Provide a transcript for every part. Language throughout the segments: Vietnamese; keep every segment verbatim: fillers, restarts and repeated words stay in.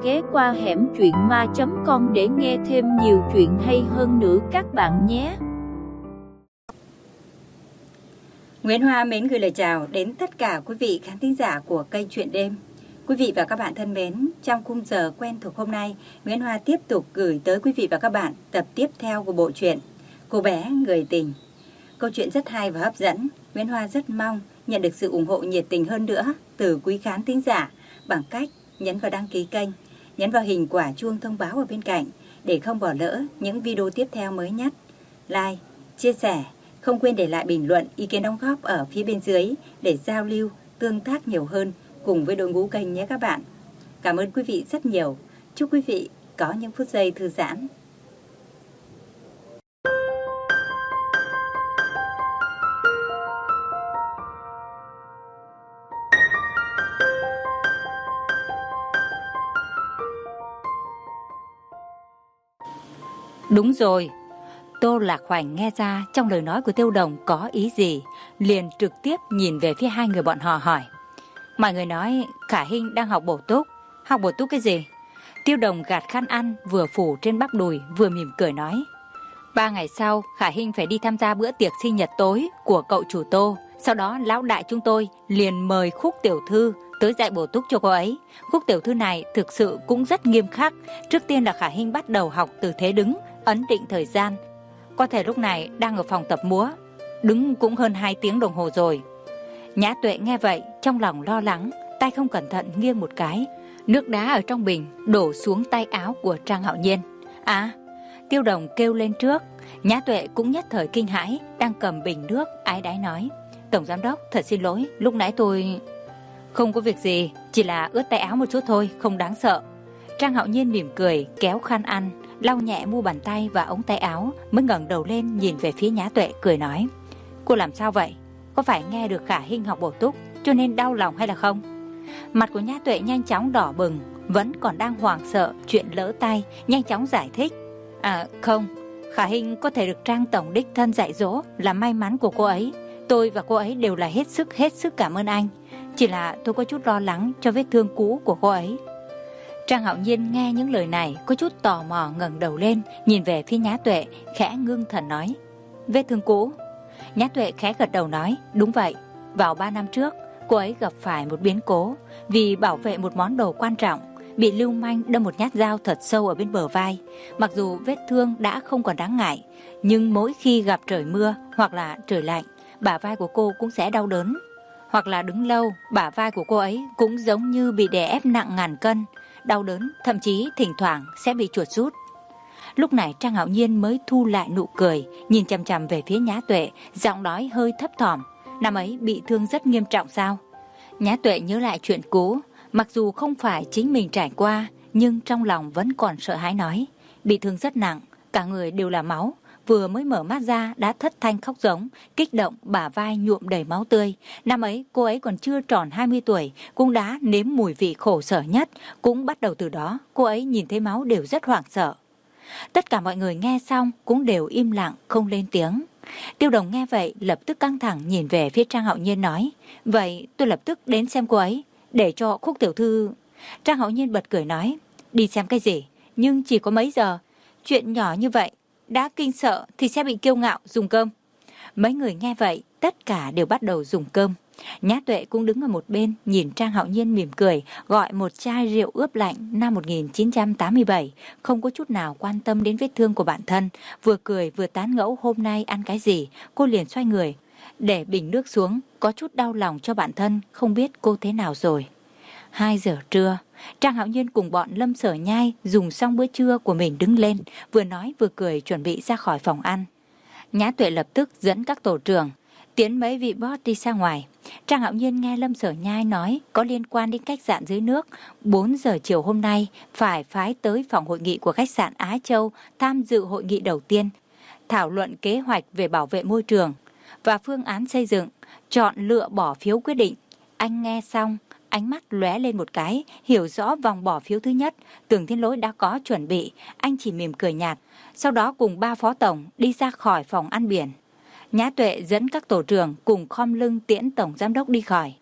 ghé qua hẻm truyện ma chấm com để nghe thêm nhiều chuyện hay hơn nữa các bạn nhé. Nguyễn Hoa mến gửi lời chào đến tất cả quý vị khán thính giả của kênh Chuyện Đêm. Quý vị và các bạn thân mến, trong khung giờ quen thuộc hôm nay, Nguyễn Hoa tiếp tục gửi tới quý vị và các bạn tập tiếp theo của bộ truyện Cô bé người tình. Câu chuyện rất hay và hấp dẫn. Nguyễn Hoa rất mong nhận được sự ủng hộ nhiệt tình hơn nữa từ quý khán thính giả bằng cách nhấn vào đăng ký kênh, nhấn vào hình quả chuông thông báo ở bên cạnh để không bỏ lỡ những video tiếp theo mới nhất. Like, chia sẻ, không quên để lại bình luận, ý kiến đóng góp ở phía bên dưới để giao lưu, tương tác nhiều hơn cùng với đội ngũ kênh nhé các bạn. Cảm ơn quý vị rất nhiều. Chúc quý vị có những phút giây thư giãn. Đúng rồi. Tô Lạc Hoành nghe ra trong lời nói của Tiêu Đồng có ý gì, liền trực tiếp nhìn về phía hai người bọn họ hỏi. Mọi người nói Khả Hinh đang học bổ túc. Học bổ túc cái gì? Tiêu Đồng gạt khăn ăn vừa phủ trên bắp đùi vừa mỉm cười nói. Ba ngày sau Khả Hinh phải đi tham gia bữa tiệc sinh nhật tối của cậu chủ Tô. Sau đó lão đại chúng tôi liền mời Khúc tiểu thư tới dạy bổ túc cho cô ấy. Khúc tiểu thư này thực sự cũng rất nghiêm khắc. Trước tiên là Khả Hinh bắt đầu học từ thế đứng, ấn định thời gian. Có thể lúc này đang ở phòng tập múa, đứng cũng hơn hai tiếng đồng hồ rồi. Nhã Tuệ nghe vậy trong lòng lo lắng, tay không cẩn thận nghiêng một cái, nước đá ở trong bình đổ xuống tay áo của Trang Hạo Nhiên. À, Tiêu Đồng kêu lên trước. Nhã Tuệ cũng nhất thời kinh hãi, đang cầm bình nước ái đái nói. Tổng giám đốc, thật xin lỗi, lúc nãy tôi... Không có việc gì, chỉ là ướt tay áo một chút thôi, không đáng sợ. Trang Hạo Nhiên mỉm cười, kéo khăn ăn, lau nhẹ mu bàn tay và ống tay áo, mới ngẩng đầu lên nhìn về phía Nhã Tuệ cười nói. Cô làm sao vậy? Có phải nghe được Khả Hinh học bổ túc cho nên đau lòng hay là không? Mặt của Nhã Tuệ nhanh chóng đỏ bừng, vẫn còn đang hoảng sợ chuyện lỡ tay, nhanh chóng giải thích. À không, Khả Hinh có thể được Trang tổng đích thân dạy dỗ là may mắn của cô ấy. Tôi và cô ấy đều là hết sức hết sức cảm ơn anh. Chỉ là tôi có chút lo lắng cho vết thương cũ của cô ấy. Trang Hạo Nhiên nghe những lời này có chút tò mò ngẩng đầu lên, nhìn về phía Nhã Tuệ, khẽ ngưng thần nói. Vết thương cũ? Nhã Tuệ khẽ gật đầu nói. Đúng vậy, vào ba năm trước cô ấy gặp phải một biến cố. Vì bảo vệ một món đồ quan trọng, bị lưu manh đâm một nhát dao thật sâu ở bên bờ vai. Mặc dù vết thương đã không còn đáng ngại, nhưng mỗi khi gặp trời mưa hoặc là trời lạnh, bả vai của cô cũng sẽ đau đớn. Hoặc là đứng lâu, bả vai của cô ấy cũng giống như bị đè ép nặng ngàn cân, đau đớn, thậm chí thỉnh thoảng sẽ bị chuột rút. Lúc này Trang Hạo Nhiên mới thu lại nụ cười, nhìn chằm chằm về phía Nhã Tuệ, giọng nói hơi thấp thỏm. Năm ấy bị thương rất nghiêm trọng sao? Nhã Tuệ nhớ lại chuyện cũ, mặc dù không phải chính mình trải qua, nhưng trong lòng vẫn còn sợ hãi nói. Bị thương rất nặng, cả người đều là máu. Vừa mới mở mắt ra đã thất thanh khóc giống, kích động, bả vai nhuộm đầy máu tươi. Năm ấy cô ấy còn chưa tròn hai mươi tuổi, cũng đã nếm mùi vị khổ sở nhất. Cũng bắt đầu từ đó cô ấy nhìn thấy máu đều rất hoảng sợ. Tất cả mọi người nghe xong cũng đều im lặng không lên tiếng. Tiêu Đồng nghe vậy lập tức căng thẳng nhìn về phía Trang Hạo Nhiên nói. Vậy tôi lập tức đến xem cô ấy, để cho Khúc tiểu thư... Trang Hạo Nhiên bật cười nói. Đi xem cái gì? Nhưng chỉ có mấy giờ. Chuyện nhỏ như vậy đã kinh sợ thì sẽ bị kiêu ngạo dùng cơm. Mấy người nghe vậy tất cả đều bắt đầu dùng cơm. Nhã Tuệ cũng đứng ở một bên nhìn Trang Hạo Nhiên mỉm cười, gọi một chai rượu ướp lạnh năm một nghìn chín trăm tám mươi bảy, không có chút nào quan tâm đến vết thương của bản thân. Vừa cười vừa tán ngẫu hôm nay ăn cái gì. Cô liền xoay người để bình nước xuống, có chút đau lòng cho bản thân, không biết cô thế nào rồi. Hai giờ trưa, Trang Hạo Nhiên cùng bọn Lâm Sở Nhai dùng xong bữa trưa của mình đứng lên, vừa nói vừa cười chuẩn bị ra khỏi phòng ăn. Nhã Tuệ lập tức dẫn các tổ trưởng tiến mấy vị boss đi ra ngoài. Trang Hạo Nhiên nghe Lâm Sở Nhai nói có liên quan đến khách sạn dưới nước, bốn giờ chiều hôm nay phải phái tới phòng hội nghị của khách sạn Á Châu tham dự hội nghị đầu tiên, thảo luận kế hoạch về bảo vệ môi trường và phương án xây dựng, chọn lựa bỏ phiếu quyết định. Anh nghe xong, ánh mắt lóe lên một cái, hiểu rõ vòng bỏ phiếu thứ nhất, Tưởng Thiên Lỗi đã có chuẩn bị, anh chỉ mỉm cười nhạt, sau đó cùng ba phó tổng đi ra khỏi phòng ăn biển. Nhã Tuệ dẫn các tổ trưởng cùng khom lưng tiễn tổng giám đốc đi khỏi.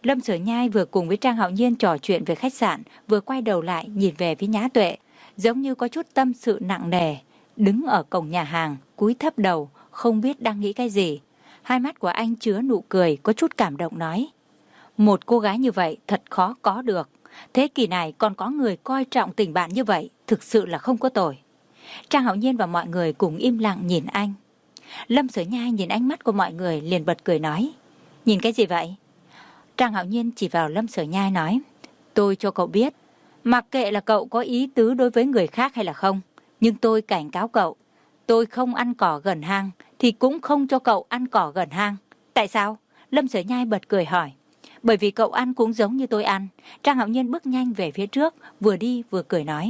Lâm Sở Nhai vừa cùng với Trang Hạo Nhiên trò chuyện về khách sạn, vừa quay đầu lại nhìn về phía Nhã Tuệ, giống như có chút tâm sự nặng nề, đứng ở cổng nhà hàng, cúi thấp đầu, không biết đang nghĩ cái gì. Hai mắt của anh chứa nụ cười, có chút cảm động nói: một cô gái như vậy thật khó có được. Thế kỷ này còn có người coi trọng tình bạn như vậy, thực sự là không có tồi. Trang Hạo Nhiên và mọi người cùng im lặng nhìn anh. Lâm Sở Nhai nhìn ánh mắt của mọi người liền bật cười nói: nhìn cái gì vậy? Trang Hạo Nhiên chỉ vào Lâm Sở Nhai nói: tôi cho cậu biết, mặc kệ là cậu có ý tứ đối với người khác hay là không, nhưng tôi cảnh cáo cậu, tôi không ăn cỏ gần hang thì cũng không cho cậu ăn cỏ gần hang. Tại sao? Lâm Sở Nhai bật cười hỏi. Bởi vì cậu ăn cũng giống như tôi ăn. Trang Hạo Nhiên bước nhanh về phía trước, vừa đi vừa cười nói: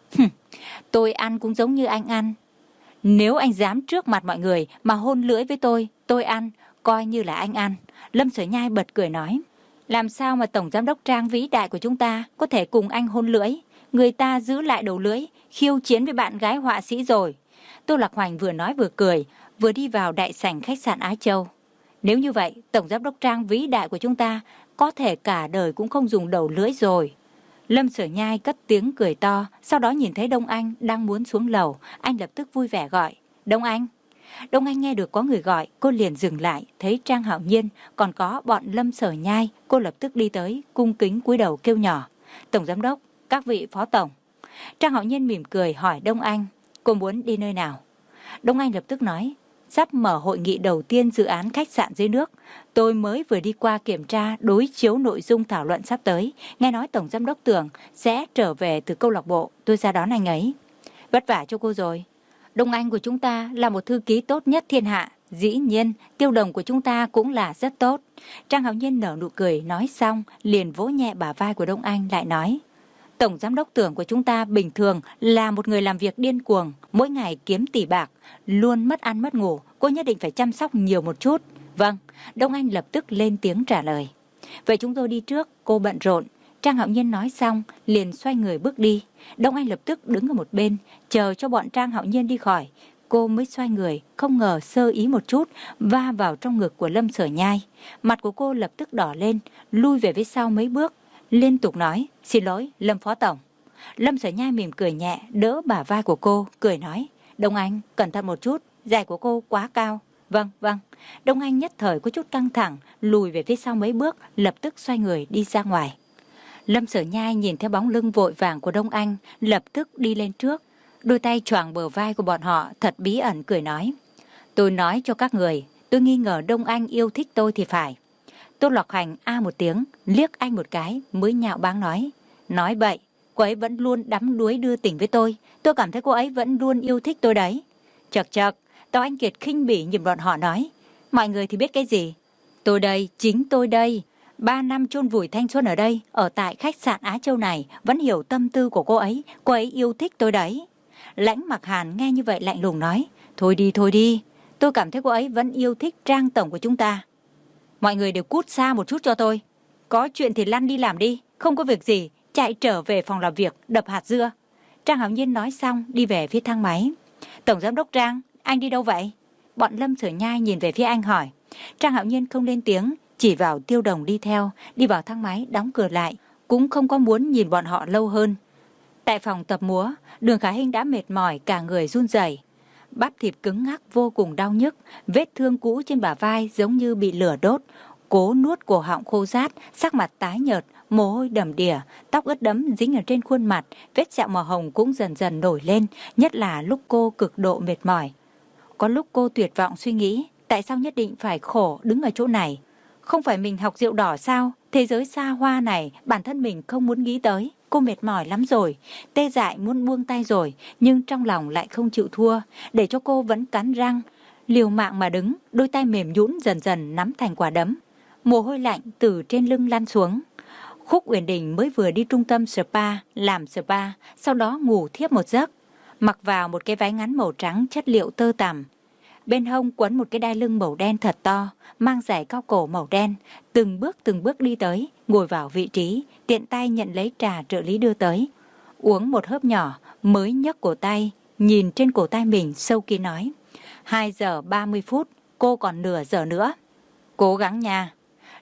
tôi ăn cũng giống như anh ăn. Nếu anh dám trước mặt mọi người mà hôn lưỡi với tôi, tôi ăn, coi như là anh ăn. Lâm Sở Nhai bật cười nói: làm sao mà Tổng Giám đốc Trang vĩ đại của chúng ta có thể cùng anh hôn lưỡi? Người ta giữ lại đầu lưỡi, khiêu chiến với bạn gái họa sĩ rồi. Tô Lạc Hoành vừa nói vừa cười, vừa đi vào đại sảnh khách sạn Á Châu. Nếu như vậy, Tổng Giám đốc Trang vĩ đại của chúng ta có thể cả đời cũng không dùng đầu lưỡi rồi. Lâm Sở Nhai cất tiếng cười to, sau đó nhìn thấy Đông Anh đang muốn xuống lầu, anh lập tức vui vẻ gọi: Đông Anh. Đông Anh nghe được có người gọi, cô liền dừng lại, thấy Trang Hạo Nhiên còn có bọn Lâm Sở Nhai, cô lập tức đi tới, cung kính cúi đầu kêu nhỏ: Tổng Giám đốc, các vị phó tổng. Trang Hạo Nhiên mỉm cười hỏi Đông Anh: cô muốn đi nơi nào? Đông Anh lập tức nói: sắp mở hội nghị đầu tiên dự án khách sạn dưới nước. Tôi mới vừa đi qua kiểm tra đối chiếu nội dung thảo luận sắp tới. Nghe nói Tổng Giám đốc Tưởng sẽ trở về từ câu lạc bộ, tôi ra đón anh ấy. Vất vả cho cô rồi. Đông Anh của chúng ta là một thư ký tốt nhất thiên hạ. Dĩ nhiên, Tiêu Đồng của chúng ta cũng là rất tốt. Trang Hạo Nhiên nở nụ cười, nói xong liền vỗ nhẹ bả vai của Đông Anh lại nói: Tổng Giám đốc Tưởng của chúng ta bình thường là một người làm việc điên cuồng, mỗi ngày kiếm tỷ bạc, luôn mất ăn mất ngủ, cô nhất định phải chăm sóc nhiều một chút. Vâng, Đông Anh lập tức lên tiếng trả lời. Vậy chúng tôi đi trước, cô bận rộn. Trang Hạo Nhiên nói xong liền xoay người bước đi. Đông Anh lập tức đứng ở một bên chờ cho bọn Trang Hạo Nhiên đi khỏi. Cô mới xoay người, không ngờ sơ ý một chút va vào trong ngực của Lâm Sở Nhai. Mặt của cô lập tức đỏ lên, lui về phía sau mấy bước, liên tục nói: xin lỗi Lâm phó tổng. Lâm Sở Nhai mỉm cười nhẹ, đỡ bả vai của cô, cười nói: Đông Anh, cẩn thận một chút, giày của cô quá cao. Vâng, vâng. Đông Anh nhất thời có chút căng thẳng, lùi về phía sau mấy bước, lập tức xoay người đi ra ngoài. Lâm Sở Nhai nhìn theo bóng lưng vội vàng của Đông Anh, lập tức đi lên trước, đôi tay choàng bờ vai của bọn họ, thật bí ẩn cười nói: tôi nói cho các người, tôi nghi ngờ Đông Anh yêu thích tôi thì phải. Tô Lạc Hoành a một tiếng, liếc anh một cái, mới nhạo báng nói: nói bậy, cô ấy vẫn luôn đắm đuối đưa tình với tôi, tôi cảm thấy cô ấy vẫn luôn yêu thích tôi đấy. Chật chật, Tào Anh Kiệt khinh bỉ nhìn bọn họ nói: mọi người thì biết cái gì? Tôi đây, chính tôi đây. Ba năm chôn vùi thanh xuân ở đây, ở tại khách sạn Á Châu này, vẫn hiểu tâm tư của cô ấy, cô ấy yêu thích tôi đấy. Lãnh Mặc Hàn nghe như vậy lạnh lùng nói: thôi đi thôi đi, tôi cảm thấy cô ấy vẫn yêu thích Trang tổng của chúng ta. Mọi người đều cút xa một chút cho tôi. Có chuyện thì lăn đi làm đi, không có việc gì, chạy trở về phòng làm việc, đập hạt dưa. Trang Hạo Nhiên nói xong đi về phía thang máy. Tổng Giám đốc Trang, anh đi đâu vậy? Bọn Lâm Sở Nhai nhìn về phía anh hỏi. Trang Hạo Nhiên không lên tiếng, chỉ vào Tiêu Đồng đi theo, đi vào thang máy đóng cửa lại, cũng không có muốn nhìn bọn họ lâu hơn. Tại phòng tập múa, Đường Khả Hinh đã mệt mỏi, cả người run rẩy, bắp thịt cứng ngắc vô cùng đau nhức, vết thương cũ trên bả vai giống như bị lửa đốt, cố nuốt cổ họng khô rát, sắc mặt tái nhợt, mồ hôi đầm đìa, tóc ướt đẫm dính ở trên khuôn mặt, vết sẹo màu hồng cũng dần dần nổi lên, nhất là lúc cô cực độ mệt mỏi. Có lúc cô tuyệt vọng suy nghĩ, tại sao nhất định phải khổ đứng ở chỗ này? Không phải mình học rượu đỏ sao? Thế giới xa hoa này, bản thân mình không muốn nghĩ tới. Cô mệt mỏi lắm rồi, tê dại muốn buông tay rồi, nhưng trong lòng lại không chịu thua, để cho cô vẫn cắn răng, liều mạng mà đứng, đôi tay mềm nhũn dần dần nắm thành quả đấm. Mồ hôi lạnh từ trên lưng lăn xuống. Khúc Uyển Đình mới vừa đi trung tâm spa, làm spa, sau đó ngủ thiếp một giấc, mặc vào một cái váy ngắn màu trắng chất liệu tơ tằm. Bên hông quấn một cái đai lưng màu đen thật to, mang giày cao cổ màu đen, từng bước từng bước đi tới, ngồi vào vị trí, tiện tay nhận lấy trà trợ lý đưa tới. Uống một hớp nhỏ, mới nhấc cổ tay, nhìn trên cổ tay mình sâu kín nói: hai giờ ba mươi phút, cô còn nửa giờ nữa. Cố gắng nha.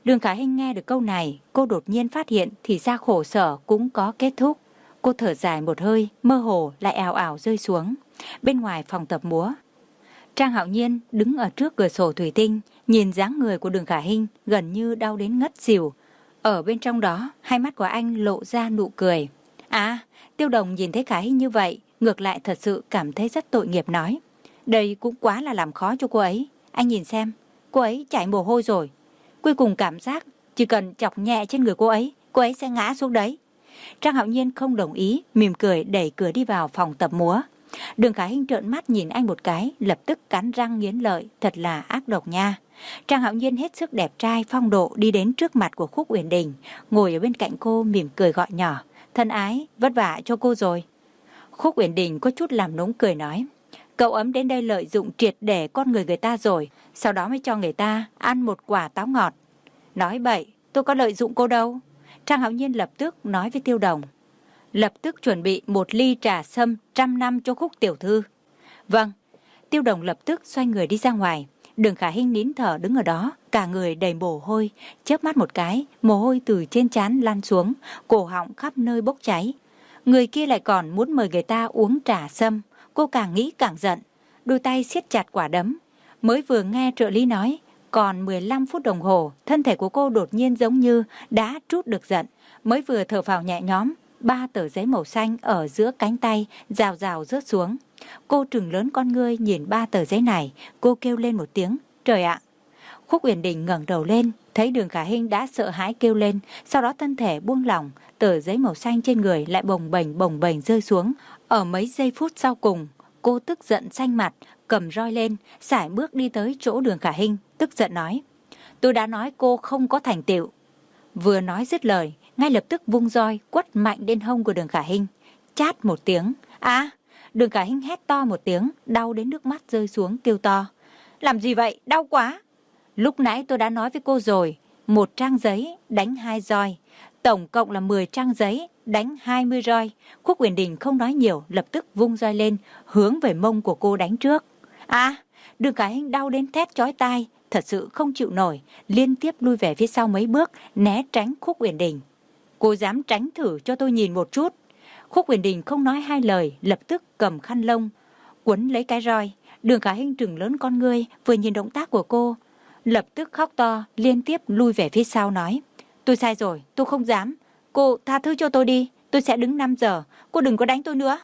Đường Khả Hinh nghe được câu này, cô đột nhiên phát hiện thì ra khổ sở cũng có kết thúc. Cô thở dài một hơi, mơ hồ lại ào ào rơi xuống. Bên ngoài phòng tập múa, Trang Hạo Nhiên đứng ở trước cửa sổ thủy tinh, nhìn dáng người của Đường Khả Hinh gần như đau đến ngất xỉu. Ở bên trong đó, hai mắt của anh lộ ra nụ cười. À, Tiêu Đồng nhìn thấy Khả Hinh như vậy, ngược lại thật sự cảm thấy rất tội nghiệp nói. Đây cũng quá là làm khó cho cô ấy. Anh nhìn xem, cô ấy chảy mồ hôi rồi. Cuối cùng cảm giác chỉ cần chọc nhẹ trên người cô ấy, cô ấy sẽ ngã xuống đấy. Trang Hạo Nhiên không đồng ý, mỉm cười đẩy cửa đi vào phòng tập múa. Đường Khả Hinh trợn mắt nhìn anh một cái, lập tức cắn răng nghiến lợi, thật là ác độc nha. Trang Hạo Nhiên hết sức đẹp trai phong độ đi đến trước mặt của Khúc Uyển Đình, ngồi ở bên cạnh cô mỉm cười gọi nhỏ, thân ái, vất vả cho cô rồi. Khúc Uyển Đình có chút làm nũng cười nói, cậu ấm đến đây lợi dụng triệt để con người người ta rồi, sau đó mới cho người ta ăn một quả táo ngọt. Nói bậy, tôi có lợi dụng cô đâu. Trang Hạo Nhiên lập tức nói với Tiêu Đồng, lập tức chuẩn bị một ly trà sâm trăm năm cho Khúc tiểu thư. Vâng. Tiêu Đồng lập tức xoay người đi ra ngoài. Đường Khả Hinh nín thở đứng ở đó, cả người đầy mồ hôi, chớp mắt một cái, mồ hôi từ trên trán lăn xuống, cổ họng khắp nơi bốc cháy. Người kia lại còn muốn mời người ta uống trà sâm, cô càng nghĩ càng giận, đôi tay siết chặt quả đấm. Mới vừa nghe trợ lý nói, còn mười lăm phút đồng hồ, thân thể của cô đột nhiên giống như đã trút được giận, mới vừa thở phào nhẹ nhõm, ba tờ giấy màu xanh ở giữa cánh tay rào rào rớt xuống. Cô trừng lớn con ngươi nhìn ba tờ giấy này, cô kêu lên một tiếng, trời ạ. Khúc Uyển Đình ngẩng đầu lên, thấy Đường Khả Hinh đã sợ hãi kêu lên, sau đó thân thể buông lỏng, tờ giấy màu xanh trên người lại bồng bềnh bồng bềnh rơi xuống. Ở mấy giây phút sau cùng, cô tức giận xanh mặt, cầm roi lên, sải bước đi tới chỗ Đường Khả Hinh, tức giận nói, tôi đã nói cô không có thành tựu. Vừa nói dứt lời, ngay lập tức vung roi quất mạnh lên hông của Đường Khả Hinh, chát một tiếng. À, Đường Khả Hinh hét to một tiếng, đau đến nước mắt rơi xuống kêu to, làm gì vậy, đau quá. Lúc nãy tôi đã nói với cô rồi, một trang giấy đánh hai roi, tổng cộng là mười trang giấy đánh hai mươi roi. Khúc Uyển Đình không nói nhiều, lập tức vung roi lên, hướng về mông của cô đánh trước. À, Đường Khả Hinh đau đến thét chói tai, thật sự không chịu nổi, liên tiếp lui về phía sau mấy bước, né tránh Khúc Uyển Đình. Cô dám tránh thử cho tôi nhìn một chút. Khúc Uyển Đình không nói hai lời, lập tức cầm khăn lông quấn lấy cái roi. Đường Khả Hinh trừng lớn con ngươi, vừa nhìn động tác của cô, lập tức khóc to, liên tiếp lui về phía sau nói, tôi sai rồi, tôi không dám. Cô tha thứ cho tôi đi, tôi sẽ đứng năm giờ, cô đừng có đánh tôi nữa.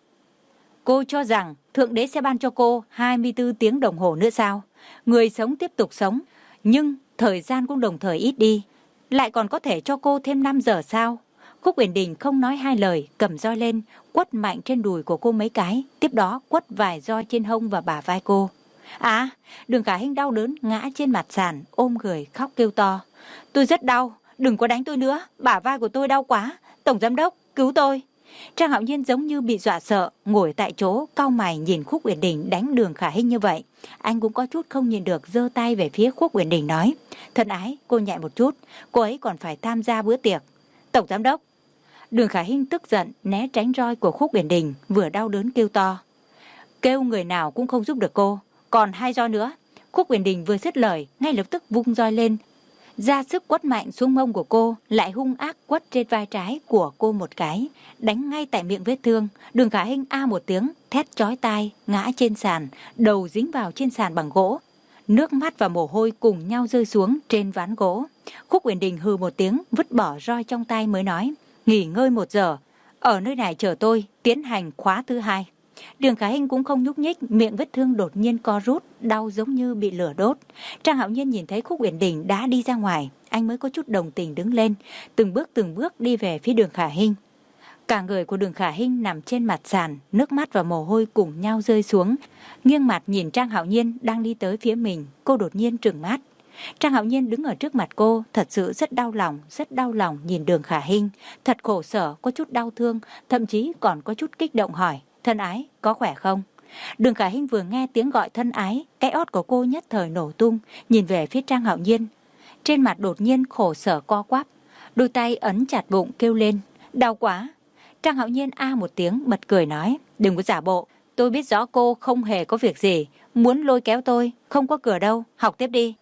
Cô cho rằng Thượng Đế sẽ ban cho cô hai mươi tư tiếng đồng hồ nữa sao? Người sống tiếp tục sống, nhưng thời gian cũng đồng thời ít đi, lại còn có thể cho cô thêm năm giờ sao? Khúc Uyển Đình không nói hai lời, cầm roi lên, quất mạnh trên đùi của cô mấy cái, tiếp đó quất vài roi trên hông và bả vai cô. À, Đường Khả Hinh đau đớn ngã trên mặt sàn, ôm người khóc kêu to, tôi rất đau, đừng có đánh tôi nữa, bả vai của tôi đau quá, tổng giám đốc, cứu tôi. Trang Hạo Nhiên giống như bị dọa sợ, ngồi tại chỗ, cau mày nhìn Khúc Uyển Đình đánh Đường Khả Hinh như vậy. Anh cũng có chút không nhìn được, giơ tay về phía Khúc Uyển Đình nói, thân ái, cô nhẹ một chút, cô ấy còn phải tham gia bữa tiệc. Tổng giám đốc. Đường Khả Hinh tức giận, né tránh roi của Khúc Uyển Đình, vừa đau đớn kêu to, kêu người nào cũng không giúp được cô, còn hai roi nữa. Khúc Uyển Đình vừa dứt lời, ngay lập tức vung roi lên, ra sức quất mạnh xuống mông của cô, lại hung ác quất trên vai trái của cô một cái, đánh ngay tại miệng vết thương. Đường Khả Hinh a một tiếng, thét chói tai, ngã trên sàn, đầu dính vào trên sàn bằng gỗ, nước mắt và mồ hôi cùng nhau rơi xuống trên ván gỗ. Khúc Uyển Đình hừ một tiếng, vứt bỏ roi trong tay mới nói, nghỉ ngơi một giờ, ở nơi này chờ tôi tiến hành khóa thứ hai. Đường Khả Hinh cũng không nhúc nhích, miệng vết thương đột nhiên co rút, đau giống như bị lửa đốt. Trang Hạo Nhiên nhìn thấy Khúc Uyển Đình đã đi ra ngoài, anh mới có chút đồng tình đứng lên, từng bước từng bước đi về phía Đường Khả Hinh. Cả người của Đường Khả Hinh nằm trên mặt sàn, nước mắt và mồ hôi cùng nhau rơi xuống, nghiêng mặt nhìn Trang Hạo Nhiên đang đi tới phía mình. Cô đột nhiên trừng mắt. Trang Hạo Nhiên đứng ở trước mặt cô, thật sự rất đau lòng, rất đau lòng nhìn Đường Khả Hinh, thật khổ sở, có chút đau thương, thậm chí còn có chút kích động hỏi, thân ái, có khỏe không? Đường Khả Hinh vừa nghe tiếng gọi thân ái, cái ót của cô nhất thời nổ tung, nhìn về phía Trang Hạo Nhiên. Trên mặt đột nhiên khổ sở co quắp, đôi tay ấn chặt bụng kêu lên, đau quá. Trang Hạo Nhiên a một tiếng bật cười nói, đừng có giả bộ, tôi biết rõ cô không hề có việc gì, muốn lôi kéo tôi, không có cửa đâu, học tiếp đi.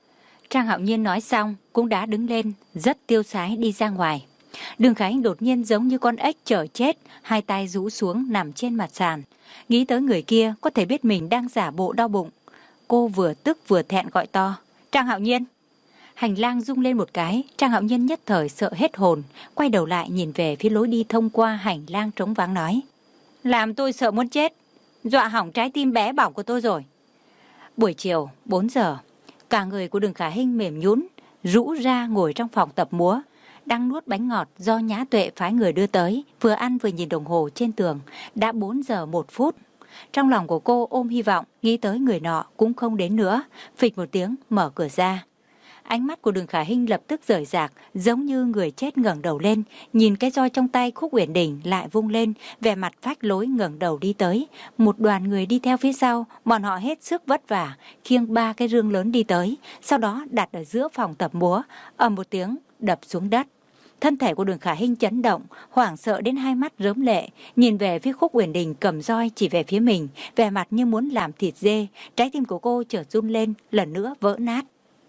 Trang Hạo Nhiên nói xong cũng đã đứng lên, rất tiêu sái đi ra ngoài. Đường Khả Hinh đột nhiên giống như con ếch chờ chết, hai tay rũ xuống nằm trên mặt sàn. Nghĩ tới người kia có thể biết mình đang giả bộ đau bụng. Cô vừa tức vừa thẹn gọi to, Trang Hạo Nhiên. Hành lang rung lên một cái, Trang Hạo Nhiên nhất thời sợ hết hồn, quay đầu lại nhìn về phía lối đi thông qua hành lang trống vắng nói, làm tôi sợ muốn chết, dọa hỏng trái tim bé bỏng của tôi rồi. Buổi chiều, bốn giờ, cả người của Đường Khả Hinh mềm nhũn, rũ ra ngồi trong phòng tập múa, đang nuốt bánh ngọt do Nhã Tuệ phái người đưa tới, vừa ăn vừa nhìn đồng hồ trên tường, đã bốn giờ một phút. Trong lòng của cô ôm hy vọng, nghĩ tới người nọ cũng không đến nữa, phịch một tiếng mở cửa ra. Ánh mắt của Đường Khả Hinh lập tức rời rạc, giống như người chết ngẩng đầu lên, nhìn cái roi trong tay Khúc Uyển Đình lại vung lên, vẻ mặt phách lối ngẩng đầu đi tới. Một đoàn người đi theo phía sau, bọn họ hết sức vất vả, khiêng ba cái rương lớn đi tới, sau đó đặt ở giữa phòng tập múa, ầm một tiếng đập xuống đất. Thân thể của Đường Khả Hinh chấn động, hoảng sợ đến hai mắt rớm lệ, nhìn về phía Khúc Uyển Đình cầm roi chỉ về phía mình, vẻ mặt như muốn làm thịt dê. Trái tim của cô chợt run lên, lần nữa vỡ nát.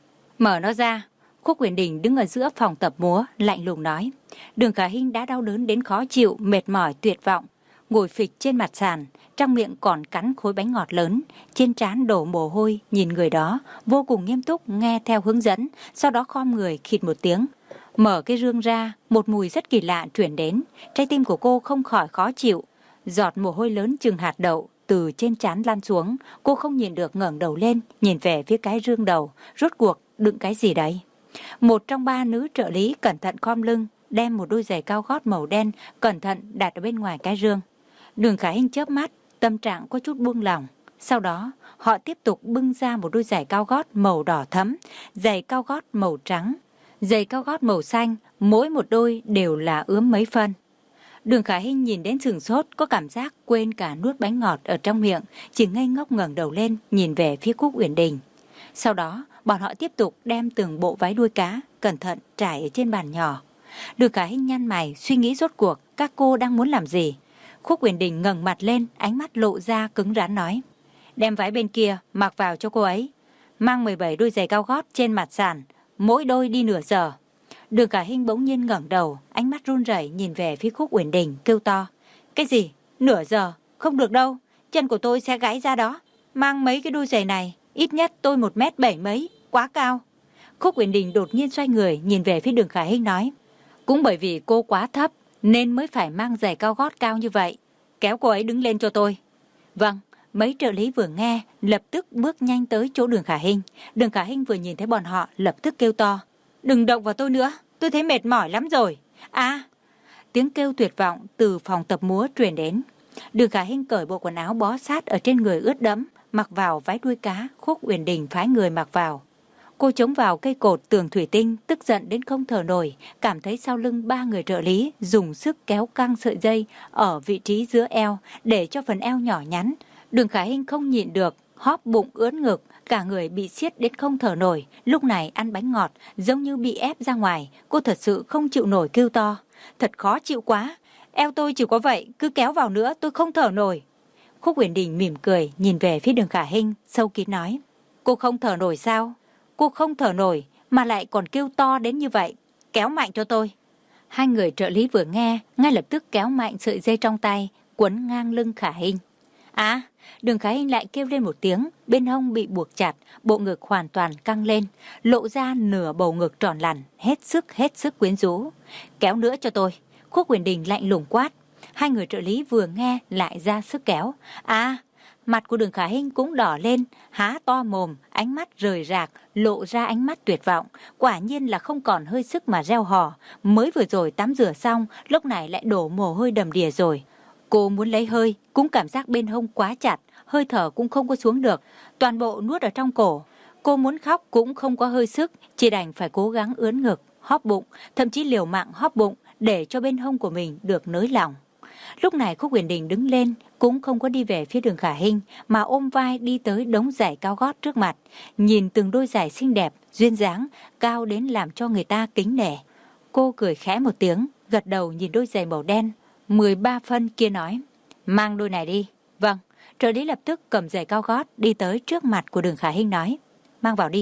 Mở nó ra. Khúc Uyển Đình đứng ở giữa phòng tập múa, lạnh lùng nói. Đường Khả Hinh đã đau đớn đến khó chịu, mệt mỏi, tuyệt vọng, ngồi phịch trên mặt sàn, trong miệng còn cắn khối bánh ngọt lớn, trên trán đổ mồ hôi, nhìn người đó vô cùng nghiêm túc nghe theo hướng dẫn, sau đó khom người khịt một tiếng, mở cái rương ra, một mùi rất kỳ lạ truyền đến, trái tim của cô không khỏi khó chịu, giọt mồ hôi lớn chừng hạt đậu từ trên trán lan xuống, cô không nhìn được ngẩng đầu lên, nhìn về phía cái rương đầu, rốt cuộc đựng cái gì đấy. Một trong ba nữ trợ lý cẩn thận khom lưng, đem một đôi giày cao gót màu đen cẩn thận đặt ở bên ngoài cái rương. Đường Khả Hinh chớp mắt, tâm trạng có chút buông lỏng. Sau đó, họ tiếp tục bưng ra một đôi giày cao gót màu đỏ thẫm, giày cao gót màu trắng, giày cao gót màu xanh, mỗi một đôi đều là ướm mấy phân. Đường Khả Hinh nhìn đến sửng sốt, có cảm giác quên cả nuốt bánh ngọt ở trong miệng, chỉ ngây ngốc ngẩng đầu lên, nhìn về phía Khúc Uyển Đình. Sau đó, bọn họ tiếp tục đem từng bộ váy đuôi cá cẩn thận trải ở trên bàn nhỏ. Đường Khả Hinh nhăn mày, suy nghĩ rốt cuộc các cô đang muốn làm gì. Khúc Uyển Đình ngẩng mặt lên, ánh mắt lộ ra cứng rắn nói, đem váy bên kia mặc vào cho cô ấy, mang mười bảy đôi giày cao gót trên mặt sàn, mỗi đôi đi nửa giờ. Đường Khả Hinh bỗng nhiên ngẩng đầu, ánh mắt run rẩy nhìn về phía Khúc Uyển Đình, kêu to, cái gì? Nửa giờ? Không được đâu, chân của tôi sẽ gãy ra đó. Mang mấy cái đôi giày này, ít nhất tôi một mét bảy mấy, quá cao. Khúc Uyển Đình đột nhiên xoay người nhìn về phía Đường Khả Hinh nói, cũng bởi vì cô quá thấp nên mới phải mang giày cao gót cao như vậy, kéo cô ấy đứng lên cho tôi. Vâng. Mấy trợ lý vừa nghe lập tức bước nhanh tới chỗ Đường Khả Hinh. Đường Khả Hinh vừa nhìn thấy bọn họ lập tức kêu to, đừng động vào tôi nữa, tôi thấy mệt mỏi lắm rồi. À, tiếng kêu tuyệt vọng từ phòng tập múa truyền đến. Đường Khả Hinh cởi bộ quần áo bó sát ở trên người ướt đẫm, mặc vào váy đuôi cá Khúc Uyển Đình phái người mặc vào. Cô chống vào cây cột tường thủy tinh, tức giận đến không thở nổi, cảm thấy sau lưng ba người trợ lý dùng sức kéo căng sợi dây ở vị trí giữa eo để cho phần eo nhỏ nhắn. Đường Khả Hinh không nhịn được, hóp bụng ướn ngực, cả người bị siết đến không thở nổi. Lúc này ăn bánh ngọt giống như bị ép ra ngoài, cô thật sự không chịu nổi kêu to, thật khó chịu quá, eo tôi chỉ có vậy, cứ kéo vào nữa tôi không thở nổi. Khúc Uyển Đình mỉm cười nhìn về phía Đường Khả Hinh, sâu kín nói, cô không thở nổi sao? Cô không thở nổi mà lại còn kêu to đến như vậy, kéo mạnh cho tôi. Hai người trợ lý vừa nghe, ngay lập tức kéo mạnh sợi dây trong tay, quấn ngang lưng Khả Hinh. À, Đường Khả Hinh lại kêu lên một tiếng, bên hông bị buộc chặt, bộ ngực hoàn toàn căng lên, lộ ra nửa bầu ngực tròn lẳn, hết sức hết sức quyến rũ. Kéo nữa cho tôi. Khúc Uyển Đình lạnh lùng quát. Hai người trợ lý vừa nghe lại ra sức kéo. À, mặt của Đường Khả Hinh cũng đỏ lên, há to mồm, ánh mắt rời rạc, lộ ra ánh mắt tuyệt vọng. Quả nhiên là không còn hơi sức mà reo hò. Mới vừa rồi tắm rửa xong, lúc này lại đổ mồ hôi đầm đìa rồi. Cô muốn lấy hơi, cũng cảm giác bên hông quá chặt, hơi thở cũng không có xuống được, toàn bộ nuốt ở trong cổ. Cô muốn khóc cũng không có hơi sức, chỉ đành phải cố gắng ướn ngực, hóp bụng, thậm chí liều mạng hóp bụng để cho bên hông của mình được nới lỏng. Lúc này Khúc Uyển Đình đứng lên, cũng không có đi về phía Đường Khả Hinh, mà ôm vai đi tới đống giày cao gót trước mặt, nhìn từng đôi giày xinh đẹp, duyên dáng, cao đến làm cho người ta kính nể. Cô cười khẽ một tiếng, gật đầu nhìn đôi giày màu đen, mười ba phân kia nói, mang đôi này đi. Vâng, trợ lý lập tức cầm giày cao gót đi tới trước mặt của Đường Khả Hinh nói, mang vào đi.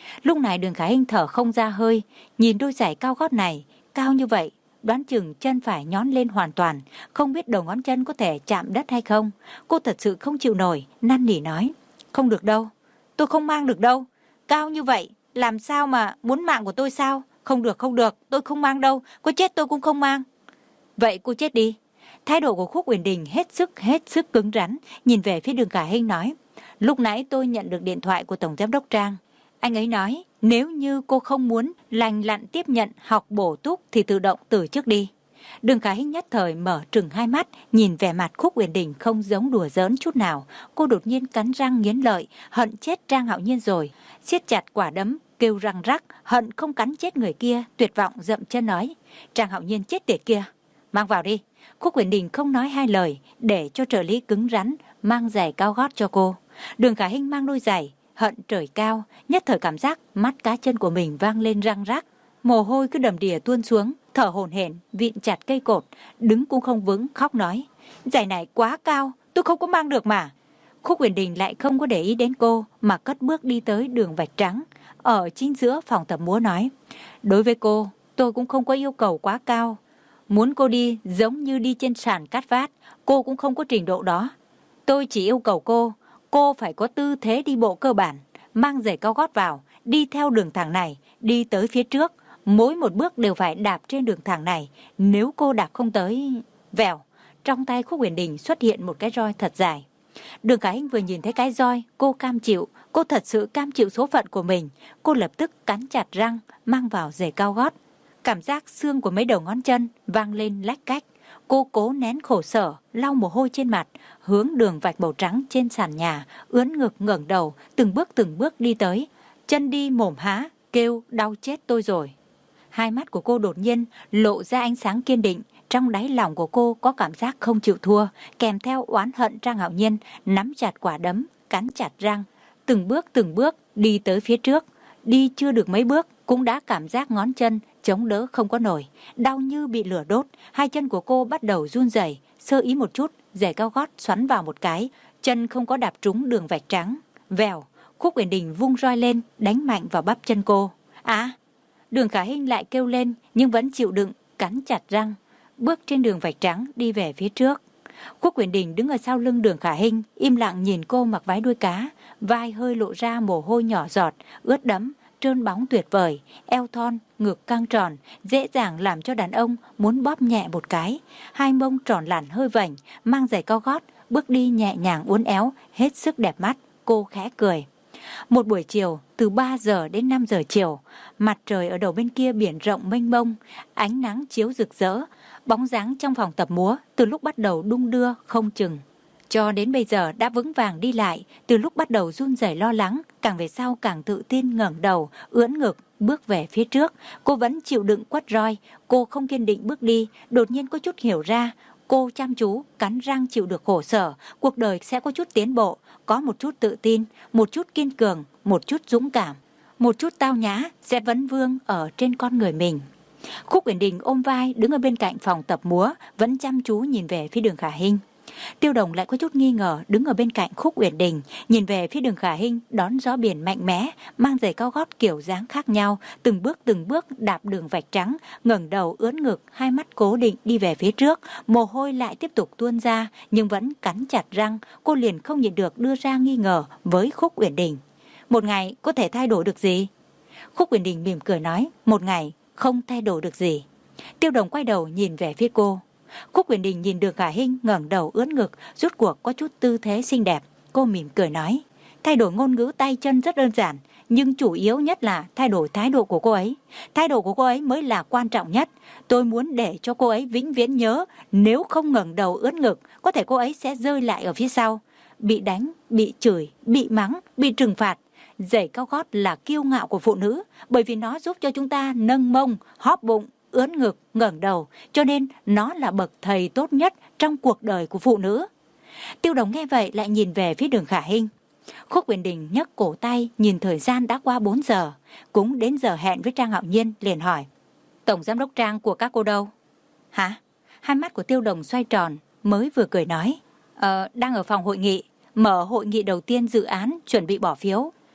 Lúc này Đường Khả Hinh thở không ra hơi, nhìn đôi giày cao gót này, cao như vậy, đoán chừng chân phải nhón lên hoàn toàn, không biết đầu ngón chân có thể chạm đất hay không. Cô thật sự không chịu nổi, năn nỉ nói, không được đâu, tôi không mang được đâu, cao như vậy, làm sao mà muốn mạng của tôi sao? Không được, không được, tôi không mang đâu, có chết tôi cũng không mang. Vậy cô chết đi. Thái độ của Khúc Uyển Đình hết sức hết sức cứng rắn, nhìn về phía Đường Khả Hinh nói, lúc nãy tôi nhận được điện thoại của Tổng Giám đốc Trang. Anh ấy nói, nếu như cô không muốn lành lặn tiếp nhận học bổ túc thì tự động từ chức đi. Đường Khả Hinh nhất thời mở trừng hai mắt, nhìn vẻ mặt Khúc Uyển Đình không giống đùa giỡn chút nào. Cô đột nhiên cắn răng nghiến lợi, hận chết Trang Hạo Nhiên rồi. Siết chặt quả đấm, kêu răng rắc, hận không cắn chết người kia, tuyệt vọng dậm chân nói, Trang Hạo Nhiên chết tiệt kia, mang vào đi. Khúc Uyển Đình không nói hai lời, để cho trợ lý cứng rắn mang giày cao gót cho cô. Đường Khả Hinh mang đôi giày, hận trời cao, nhất thời cảm giác mắt cá chân của mình vang lên răng rắc, mồ hôi cứ đầm đìa tuôn xuống, thở hổn hển, vịn chặt cây cột, đứng cũng không vững, khóc nói, giày này quá cao, tôi không có mang được mà. Khúc Uyển Đình lại không có để ý đến cô, mà cất bước đi tới đường vạch trắng, ở chính giữa phòng tập múa nói, đối với cô, tôi cũng không có yêu cầu quá cao. Muốn cô đi giống như đi trên sàn cát vát, cô cũng không có trình độ đó. Tôi chỉ yêu cầu cô, cô phải có tư thế đi bộ cơ bản, mang giày cao gót vào, đi theo đường thẳng này, đi tới phía trước, mỗi một bước đều phải đạp trên đường thẳng này. Nếu cô đạp không tới, vèo, trong tay Khúc Uyển Đình xuất hiện một cái roi thật dài. Đường Khả Hinh vừa nhìn thấy cái roi, cô cam chịu, cô thật sự cam chịu số phận của mình. Cô lập tức cắn chặt răng, mang vào giày cao gót. Cảm giác xương của mấy đầu ngón chân vang lên lách cách. Cô cố nén khổ sở, lau mồ hôi trên mặt, hướng đường vạch màu trắng trên sàn nhà, ướn ngực ngẩng đầu, từng bước từng bước đi tới. Chân đi mồm há, kêu đau chết tôi rồi. Hai mắt của cô đột nhiên lộ ra ánh sáng kiên định. Trong đáy lòng của cô có cảm giác không chịu thua, kèm theo oán hận Trang Hạo Nhiên, nắm chặt quả đấm, cắn chặt răng, từng bước từng bước đi tới phía trước. Đi chưa được mấy bước cũng đã cảm giác ngón chân chống đỡ không có nổi, đau như bị lửa đốt. Hai chân của cô bắt đầu run rẩy, sơ ý một chút, giày cao gót xoắn vào một cái, chân không có đạp trúng đường vạch trắng. Vèo, Khúc Uyển Đình vung roi lên, đánh mạnh vào bắp chân cô. À, Đường Khả Hinh lại kêu lên nhưng vẫn chịu đựng, cắn chặt răng, bước trên đường vạch trắng đi về phía trước. Khúc Uyển Đình đứng ở sau lưng Đường Khả Hinh, im lặng nhìn cô mặc váy đuôi cá, vai hơi lộ ra mồ hôi nhỏ giọt, ướt đẫm, trơn bóng tuyệt vời, eo thon, ngực căng tròn, dễ dàng làm cho đàn ông muốn bóp nhẹ một cái. Hai mông tròn lẳn hơi vảnh, mang giày cao gót, bước đi nhẹ nhàng uốn éo, hết sức đẹp mắt. Cô khẽ cười. Một buổi chiều, từ ba giờ đến năm giờ chiều, mặt trời ở đầu bên kia biển rộng mênh mông, ánh nắng chiếu rực rỡ, bóng dáng trong phòng tập múa từ lúc bắt đầu đung đưa không chừng, cho đến bây giờ đã vững vàng đi lại. Từ lúc bắt đầu run rẩy lo lắng, càng về sau càng tự tin ngẩng đầu, ưỡn ngực, bước về phía trước. Cô vẫn chịu đựng quất roi, cô không kiên định bước đi, đột nhiên có chút hiểu ra. Cô chăm chú, cắn răng chịu được khổ sở, cuộc đời sẽ có chút tiến bộ, có một chút tự tin, một chút kiên cường, một chút dũng cảm, một chút tao nhã sẽ vấn vương ở trên con người mình. Khúc Uyển Đình ôm vai đứng ở bên cạnh phòng tập múa, vẫn chăm chú nhìn về phía Đường Khả Hinh. Tiêu Đồng lại có chút nghi ngờ đứng ở bên cạnh Khúc Uyển Đình, nhìn về phía Đường Khả Hinh đón gió biển mạnh mẽ, mang giày cao gót kiểu dáng khác nhau, từng bước từng bước đạp đường vạch trắng, ngẩng đầu ưỡn ngực, hai mắt cố định đi về phía trước, mồ hôi lại tiếp tục tuôn ra, nhưng vẫn cắn chặt răng. Cô liền không nhịn được đưa ra nghi ngờ với Khúc Uyển Đình. Một ngày có thể thay đổi được gì? Khúc Uyển Đình mỉm cười nói, một ngày không thay đổi được gì. Tiêu Đồng quay đầu nhìn về phía cô. Khúc Uyển Đình nhìn Đường Khả Hinh ngẩng đầu ưỡn ngực, rút cuộc có chút tư thế xinh đẹp. Cô mỉm cười nói, thay đổi ngôn ngữ tay chân rất đơn giản, nhưng chủ yếu nhất là thay đổi thái độ của cô ấy. Thái độ của cô ấy mới là quan trọng nhất. Tôi muốn để cho cô ấy vĩnh viễn nhớ, nếu không ngẩng đầu ưỡn ngực, có thể cô ấy sẽ rơi lại ở phía sau, bị đánh, bị chửi, bị mắng, bị trừng phạt. Giày cao gót là kiêu ngạo của phụ nữ, bởi vì nó giúp cho chúng ta nâng mông, hóp bụng, ưỡn ngực, ngẩng đầu, cho nên nó là bậc thầy tốt nhất trong cuộc đời của phụ nữ. Tiêu Đồng nghe vậy lại nhìn về phía Đường Khả Hinh. Khúc Uyển Đình nhấc cổ tay, nhìn thời gian đã qua bốn giờ, cũng đến giờ hẹn với Trang Hạo Nhiên, liền hỏi, Tổng Giám đốc Trang của các cô đâu? Hả? Hai mắt của Tiêu Đồng xoay tròn, mới vừa cười nói, Ờ, đang ở phòng hội nghị, mở hội nghị đầu tiên dự án, chuẩn bị bỏ phiếu.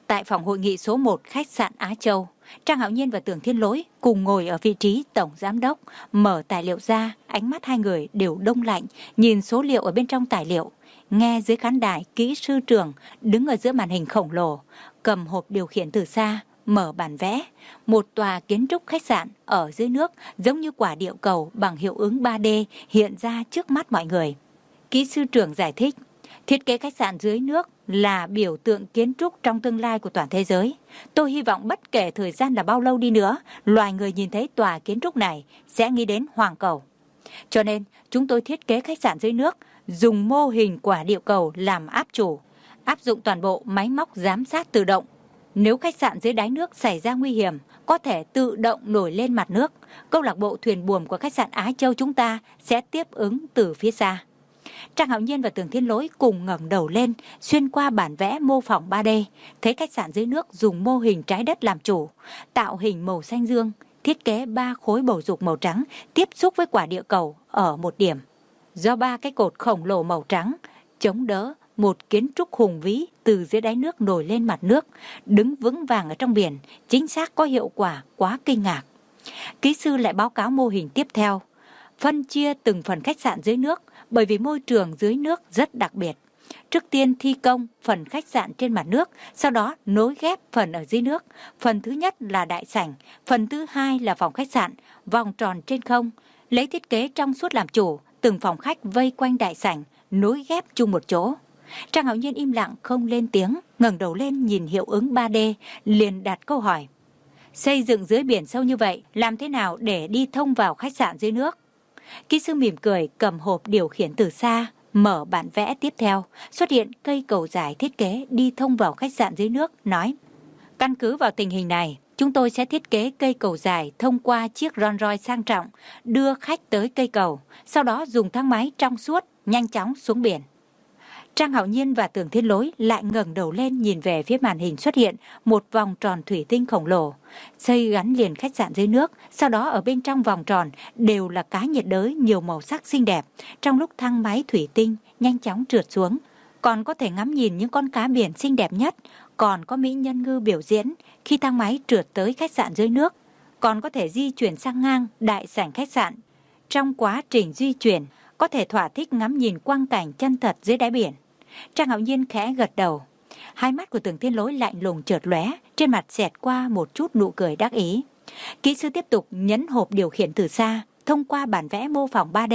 Tại phòng hội nghị số một khách sạn Á Châu, Trang Hạo Nhiên và Tưởng Thiên Lỗi cùng ngồi ở vị trí tổng giám đốc, mở tài liệu ra, ánh mắt hai người đều đông lạnh, nhìn số liệu ở bên trong tài liệu. Nghe dưới khán đài kỹ sư trưởng đứng ở giữa màn hình khổng lồ, cầm hộp điều khiển từ xa, mở bản vẽ. Một tòa kiến trúc khách sạn ở dưới nước giống như quả địa cầu bằng hiệu ứng ba D hiện ra trước mắt mọi người. Kỹ sư trưởng giải thích, thiết kế khách sạn dưới nước là biểu tượng kiến trúc trong tương lai của toàn thế giới. Tôi hy vọng bất kể thời gian là bao lâu đi nữa, loài người nhìn thấy tòa kiến trúc này sẽ nghĩ đến hoàng cầu. Cho nên, chúng tôi thiết kế khách sạn dưới nước, dùng mô hình quả địa cầu làm áp chủ, áp dụng toàn bộ máy móc giám sát tự động. Nếu khách sạn dưới đáy nước xảy ra nguy hiểm, có thể tự động nổi lên mặt nước. Câu lạc bộ thuyền buồm của khách sạn Á Châu chúng ta sẽ tiếp ứng từ phía xa. Trang Hạo Nhiên và Tưởng Thiên Lỗi cùng ngẩng đầu lên, xuyên qua bản vẽ mô phỏng ba D, thấy khách sạn dưới nước dùng mô hình trái đất làm chủ, tạo hình màu xanh dương, thiết kế ba khối bầu dục màu trắng tiếp xúc với quả địa cầu ở một điểm. Do ba cái cột khổng lồ màu trắng chống đỡ, một kiến trúc hùng vĩ từ dưới đáy nước nổi lên mặt nước, đứng vững vàng ở trong biển, chính xác có hiệu quả quá kinh ngạc. Kỹ sư lại báo cáo mô hình tiếp theo, phân chia từng phần khách sạn dưới nước, bởi vì môi trường dưới nước rất đặc biệt. Trước tiên thi công phần khách sạn trên mặt nước, sau đó nối ghép phần ở dưới nước. Phần thứ nhất là đại sảnh, phần thứ hai là phòng khách sạn, vòng tròn trên không. Lấy thiết kế trong suốt làm chủ, từng phòng khách vây quanh đại sảnh, nối ghép chung một chỗ. Trang Hạo Nhiên im lặng không lên tiếng, ngẩng đầu lên nhìn hiệu ứng ba D, liền đặt câu hỏi. Xây dựng dưới biển sâu như vậy, làm thế nào để đi thông vào khách sạn dưới nước? Kỹ sư mỉm cười, cầm hộp điều khiển từ xa, mở bản vẽ tiếp theo, xuất hiện cây cầu dài thiết kế đi thông vào khách sạn dưới nước, nói. Căn cứ vào tình hình này, chúng tôi sẽ thiết kế cây cầu dài thông qua chiếc Rolls Royce sang trọng, đưa khách tới cây cầu, sau đó dùng thang máy trong suốt, nhanh chóng xuống biển. Trang Hạo Nhiên và Tưởng Thiên Lỗi lại ngẩng đầu lên nhìn về phía màn hình xuất hiện một vòng tròn thủy tinh khổng lồ, xây gắn liền khách sạn dưới nước, sau đó ở bên trong vòng tròn đều là cá nhiệt đới nhiều màu sắc xinh đẹp, trong lúc thang máy thủy tinh nhanh chóng trượt xuống. Còn có thể ngắm nhìn những con cá biển xinh đẹp nhất, còn có mỹ nhân ngư biểu diễn khi thang máy trượt tới khách sạn dưới nước, còn có thể di chuyển sang ngang đại sảnh khách sạn. Trong quá trình di chuyển, có thể thỏa thích ngắm nhìn quang cảnh chân thật dưới đáy biển. Trang Hạo Nhiên khẽ gật đầu. Hai mắt của Tưởng Thiên Lỗi lạnh lùng chợt lóe, trên mặt xẹt qua một chút nụ cười đắc ý. Kỹ sư tiếp tục nhấn hộp điều khiển từ xa, thông qua bản vẽ mô phỏng ba D,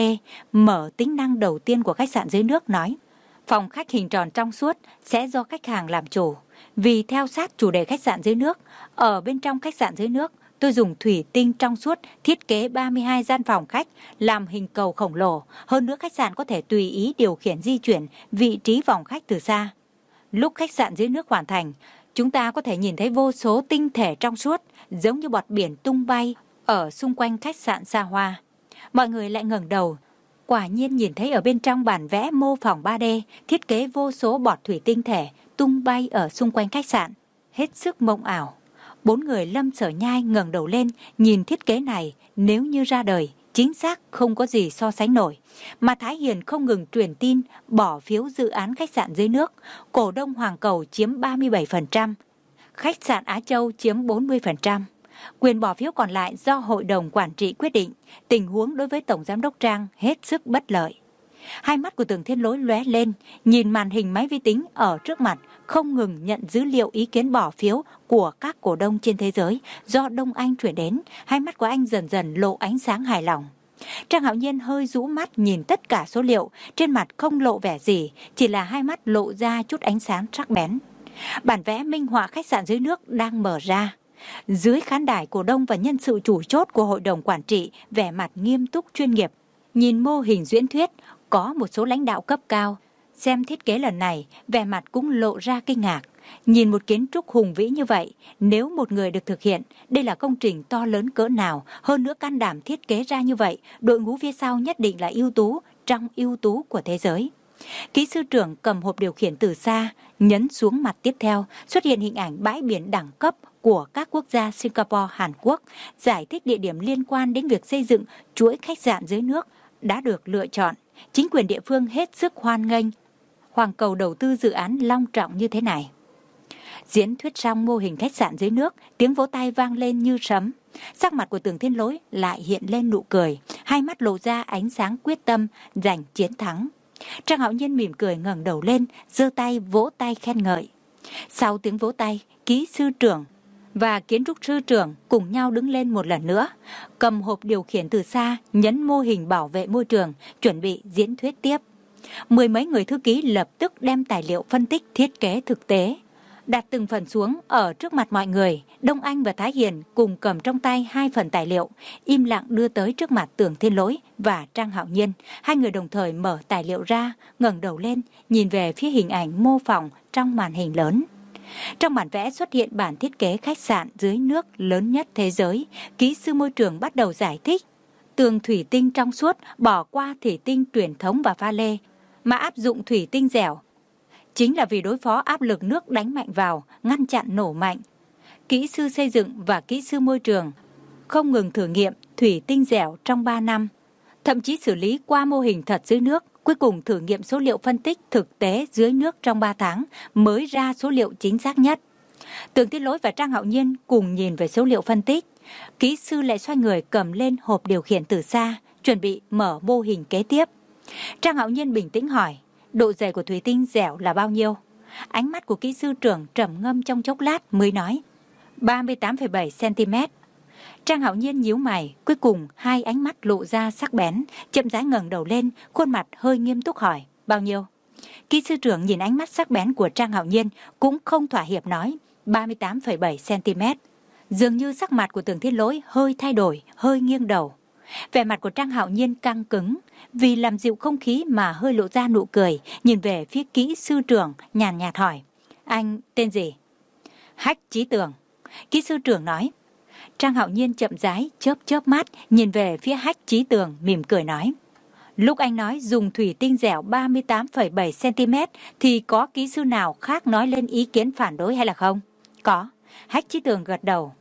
mở tính năng đầu tiên của khách sạn dưới nước, nói. Phòng khách hình tròn trong suốt sẽ do khách hàng làm chủ. Vì theo sát chủ đề khách sạn dưới nước, ở bên trong khách sạn dưới nước, tôi dùng thủy tinh trong suốt thiết kế ba mươi hai gian phòng khách làm hình cầu khổng lồ. Hơn nữa khách sạn có thể tùy ý điều khiển di chuyển vị trí phòng khách từ xa. Lúc khách sạn dưới nước hoàn thành, chúng ta có thể nhìn thấy vô số tinh thể trong suốt giống như bọt biển tung bay ở xung quanh khách sạn xa hoa. Mọi người lại ngẩng đầu. Quả nhiên nhìn thấy ở bên trong bản vẽ mô phỏng ba D thiết kế vô số bọt thủy tinh thể tung bay ở xung quanh khách sạn. Hết sức mộng ảo. Bốn người Lâm Sở Nhai ngẩng đầu lên nhìn thiết kế này, nếu như ra đời, chính xác không có gì so sánh nổi. Mà Thái Hiền không ngừng truyền tin, bỏ phiếu dự án khách sạn dưới nước. Cổ đông Hoàng Cầu chiếm ba mươi bảy phần trăm, khách sạn Á Châu chiếm bốn mươi phần trăm. Quyền bỏ phiếu còn lại do Hội đồng Quản trị quyết định. Tình huống đối với Tổng Giám đốc Trang hết sức bất lợi. Hai mắt của Tưởng Thiên Lỗi lóe lên, nhìn màn hình máy vi tính ở trước mặt, không ngừng nhận dữ liệu ý kiến bỏ phiếu của các cổ đông trên thế giới do Đông Anh chuyển đến. Hai mắt của anh dần dần lộ ánh sáng hài lòng. Trang Hạo Nhiên hơi rũ mắt nhìn tất cả số liệu, trên mặt không lộ vẻ gì, chỉ là hai mắt lộ ra chút ánh sáng sắc bén. Bản vẽ minh họa khách sạn dưới nước đang mở ra. Dưới khán đài, cổ đông và nhân sự chủ chốt của Hội đồng Quản trị vẻ mặt nghiêm túc chuyên nghiệp. Nhìn mô hình diễn thuyết, có một số lãnh đạo cấp cao xem thiết kế lần này, vẻ mặt cũng lộ ra kinh ngạc. Nhìn một kiến trúc hùng vĩ như vậy, nếu một người được thực hiện, đây là công trình to lớn cỡ nào, hơn nữa can đảm thiết kế ra như vậy, đội ngũ phía sau nhất định là ưu tú trong ưu tú của thế giới. Kỹ sư trưởng cầm hộp điều khiển từ xa, nhấn xuống mặt tiếp theo, xuất hiện hình ảnh bãi biển đẳng cấp của các quốc gia Singapore, Hàn Quốc, giải thích địa điểm liên quan đến việc xây dựng chuỗi khách sạn dưới nước đã được lựa chọn. Chính quyền địa phương hết sức hoan nghênh Hoàng Cầu đầu tư dự án long trọng như thế này. Diễn thuyết xong mô hình khách sạn dưới nước, tiếng vỗ tay vang lên như sấm. Sắc mặt của Tưởng Thiên Lỗi lại hiện lên nụ cười, hai mắt lộ ra ánh sáng quyết tâm giành chiến thắng. Trang Hạo Nhiên mỉm cười ngẩng đầu lên, giơ tay vỗ tay khen ngợi. Sau tiếng vỗ tay, kỹ sư trưởng và kiến trúc sư trưởng cùng nhau đứng lên một lần nữa, cầm hộp điều khiển từ xa, nhấn mô hình bảo vệ môi trường, chuẩn bị diễn thuyết tiếp. Mười mấy người thư ký lập tức đem tài liệu phân tích thiết kế thực tế, đặt từng phần xuống ở trước mặt mọi người. Đông Anh và Thái Hiền cùng cầm trong tay hai phần tài liệu, im lặng đưa tới trước mặt Tưởng Thiên Lỗi và Trang Hạo Nhiên. Hai người đồng thời mở tài liệu ra, ngẩng đầu lên, nhìn về phía hình ảnh mô phỏng trong màn hình lớn. Trong bản vẽ xuất hiện bản thiết kế khách sạn dưới nước lớn nhất thế giới. Kỹ sư môi trường bắt đầu giải thích. Tường thủy tinh trong suốt, bỏ qua thủy tinh truyền thống và pha lê, mà áp dụng thủy tinh dẻo, chính là vì đối phó áp lực nước đánh mạnh vào, ngăn chặn nổ mạnh. Kỹ sư xây dựng và kỹ sư môi trường không ngừng thử nghiệm thủy tinh dẻo trong ba năm, thậm chí xử lý qua mô hình thật dưới nước, cuối cùng thử nghiệm số liệu phân tích thực tế dưới nước trong ba tháng mới ra số liệu chính xác nhất. Tưởng Thiên Lỗi và Trang Hạo Nhiên cùng nhìn về số liệu phân tích. Kỹ sư lại xoay người cầm lên hộp điều khiển từ xa, chuẩn bị mở mô hình kế tiếp. Trang Hạo Nhiên bình tĩnh hỏi, độ dày của thủy tinh dẻo là bao nhiêu? Ánh mắt của kỹ sư trưởng trầm ngâm trong chốc lát mới nói, ba mươi tám phẩy bảy xăng-ti-mét. Trang Hạo Nhiên nhíu mày, cuối cùng hai ánh mắt lộ ra sắc bén, chậm rãi ngẩng đầu lên, khuôn mặt hơi nghiêm túc hỏi, bao nhiêu? Kỹ sư trưởng nhìn ánh mắt sắc bén của Trang Hạo Nhiên, cũng không thỏa hiệp nói, ba mươi tám phẩy bảy xăng-ti-mét. Dường như sắc mặt của Tưởng Thiên Lỗi hơi thay đổi, hơi nghiêng đầu. Vẻ mặt của Trang Hạo Nhiên căng cứng, vì làm dịu không khí mà hơi lộ ra nụ cười, nhìn về phía kỹ sư trưởng, nhàn nhạt hỏi, anh tên gì? Hách Chí Tường. Kỹ sư trưởng nói. Trang Hạo Nhiên chậm rãi chớp chớp mắt, nhìn về phía Hách Chí Tường, mỉm cười nói, lúc anh nói dùng thủy tinh dẻo ba mươi tám phẩy bảy xăng-ti-mét thì có kỹ sư nào khác nói lên ý kiến phản đối hay là không? Có. Hách Chí Tường gật đầu.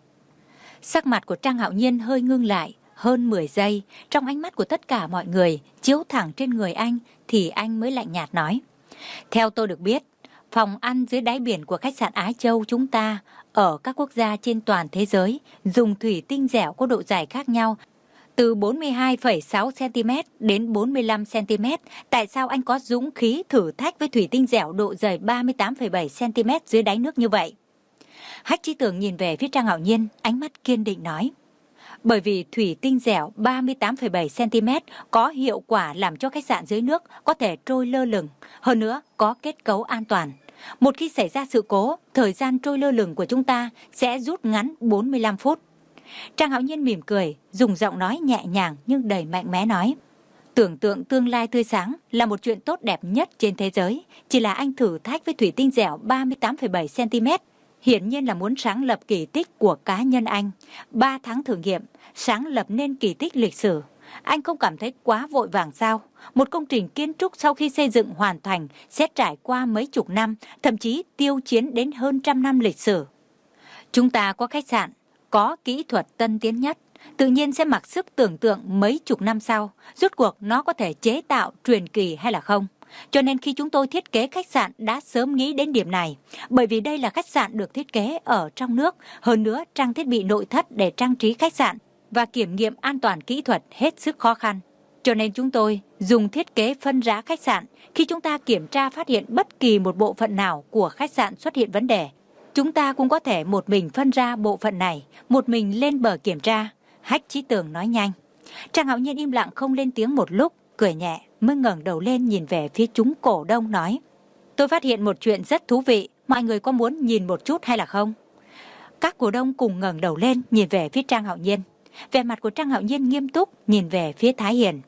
Sắc mặt của Trang Hạo Nhiên hơi ngưng lại, hơn mười giây, trong ánh mắt của tất cả mọi người chiếu thẳng trên người anh thì anh mới lạnh nhạt nói, theo tôi được biết, phòng ăn dưới đáy biển của khách sạn Á Châu chúng ta ở các quốc gia trên toàn thế giới dùng thủy tinh dẻo có độ dài khác nhau, từ bốn mươi hai phẩy sáu xăng-ti-mét đến bốn mươi lăm xăng-ti-mét. Tại sao anh có dũng khí thử thách với thủy tinh dẻo độ dày ba mươi tám phẩy bảy xăng-ti-mét dưới đáy nước như vậy? Hách Chí Tường nhìn về phía Trang Hạo Nhiên, ánh mắt kiên định nói, bởi vì thủy tinh dẻo ba mươi tám phẩy bảy xăng-ti-mét có hiệu quả làm cho khách sạn dưới nước có thể trôi lơ lửng, hơn nữa có kết cấu an toàn. Một khi xảy ra sự cố, thời gian trôi lơ lửng của chúng ta sẽ rút ngắn bốn mươi lăm phút. Trang Hạo Nhiên mỉm cười, dùng giọng nói nhẹ nhàng nhưng đầy mạnh mẽ nói, tưởng tượng tương lai tươi sáng là một chuyện tốt đẹp nhất trên thế giới. Chỉ là anh thử thách với thủy tinh dẻo ba mươi tám phẩy bảy xăng-ti-mét, hiển nhiên là muốn sáng lập kỳ tích của cá nhân anh. Ba tháng thử nghiệm, sáng lập nên kỳ tích lịch sử. Anh không cảm thấy quá vội vàng sao? Một công trình kiến trúc sau khi xây dựng hoàn thành sẽ trải qua mấy chục năm, thậm chí tiêu chiến đến hơn trăm năm lịch sử. Chúng ta có khách sạn, có kỹ thuật tân tiến nhất, tự nhiên sẽ mặc sức tưởng tượng mấy chục năm sau, rốt cuộc nó có thể chế tạo truyền kỳ hay là không. Cho nên khi chúng tôi thiết kế khách sạn đã sớm nghĩ đến điểm này, bởi vì đây là khách sạn được thiết kế ở trong nước, hơn nữa trang thiết bị nội thất để trang trí khách sạn và kiểm nghiệm an toàn kỹ thuật hết sức khó khăn. Cho nên chúng tôi dùng thiết kế phân rã khách sạn. Khi chúng ta kiểm tra phát hiện bất kỳ một bộ phận nào của khách sạn xuất hiện vấn đề, chúng ta cũng có thể một mình phân ra bộ phận này, một mình lên bờ kiểm tra. Hách Chí Tường nói nhanh. Trang Hạo Nhiên im lặng không lên tiếng một lúc, cười nhẹ, mới ngẩng đầu lên nhìn về phía chúng cổ đông nói, tôi phát hiện một chuyện rất thú vị, mọi người có muốn nhìn một chút hay là không? Các cổ đông cùng ngẩng đầu lên nhìn về phía Trang Hạo Nhiên. Vẻ mặt của Trang Hạo Nhiên nghiêm túc nhìn về phía Thái Hiền.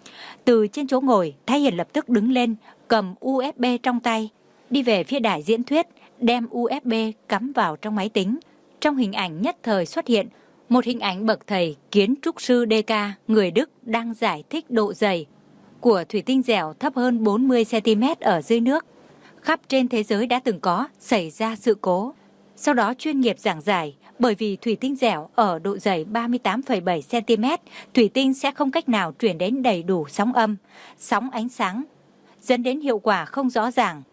Từ trên chỗ ngồi, Thái Hiền lập tức đứng lên, cầm u ét bê trong tay, đi về phía đài diễn thuyết, đem u ét bê cắm vào trong máy tính. Trong hình ảnh nhất thời xuất hiện một hình ảnh bậc thầy kiến trúc sư đê ca người Đức đang giải thích độ dày của thủy tinh dẻo thấp hơn bốn mươi xăng-ti-mét ở dưới nước. Khắp trên thế giới đã từng có xảy ra sự cố. Sau đó chuyên nghiệp giảng giải, bởi vì thủy tinh dẻo ở độ dày ba mươi tám phẩy bảy xăng-ti-mét, thủy tinh sẽ không cách nào truyền đến đầy đủ sóng âm, sóng ánh sáng, dẫn đến hiệu quả không rõ ràng.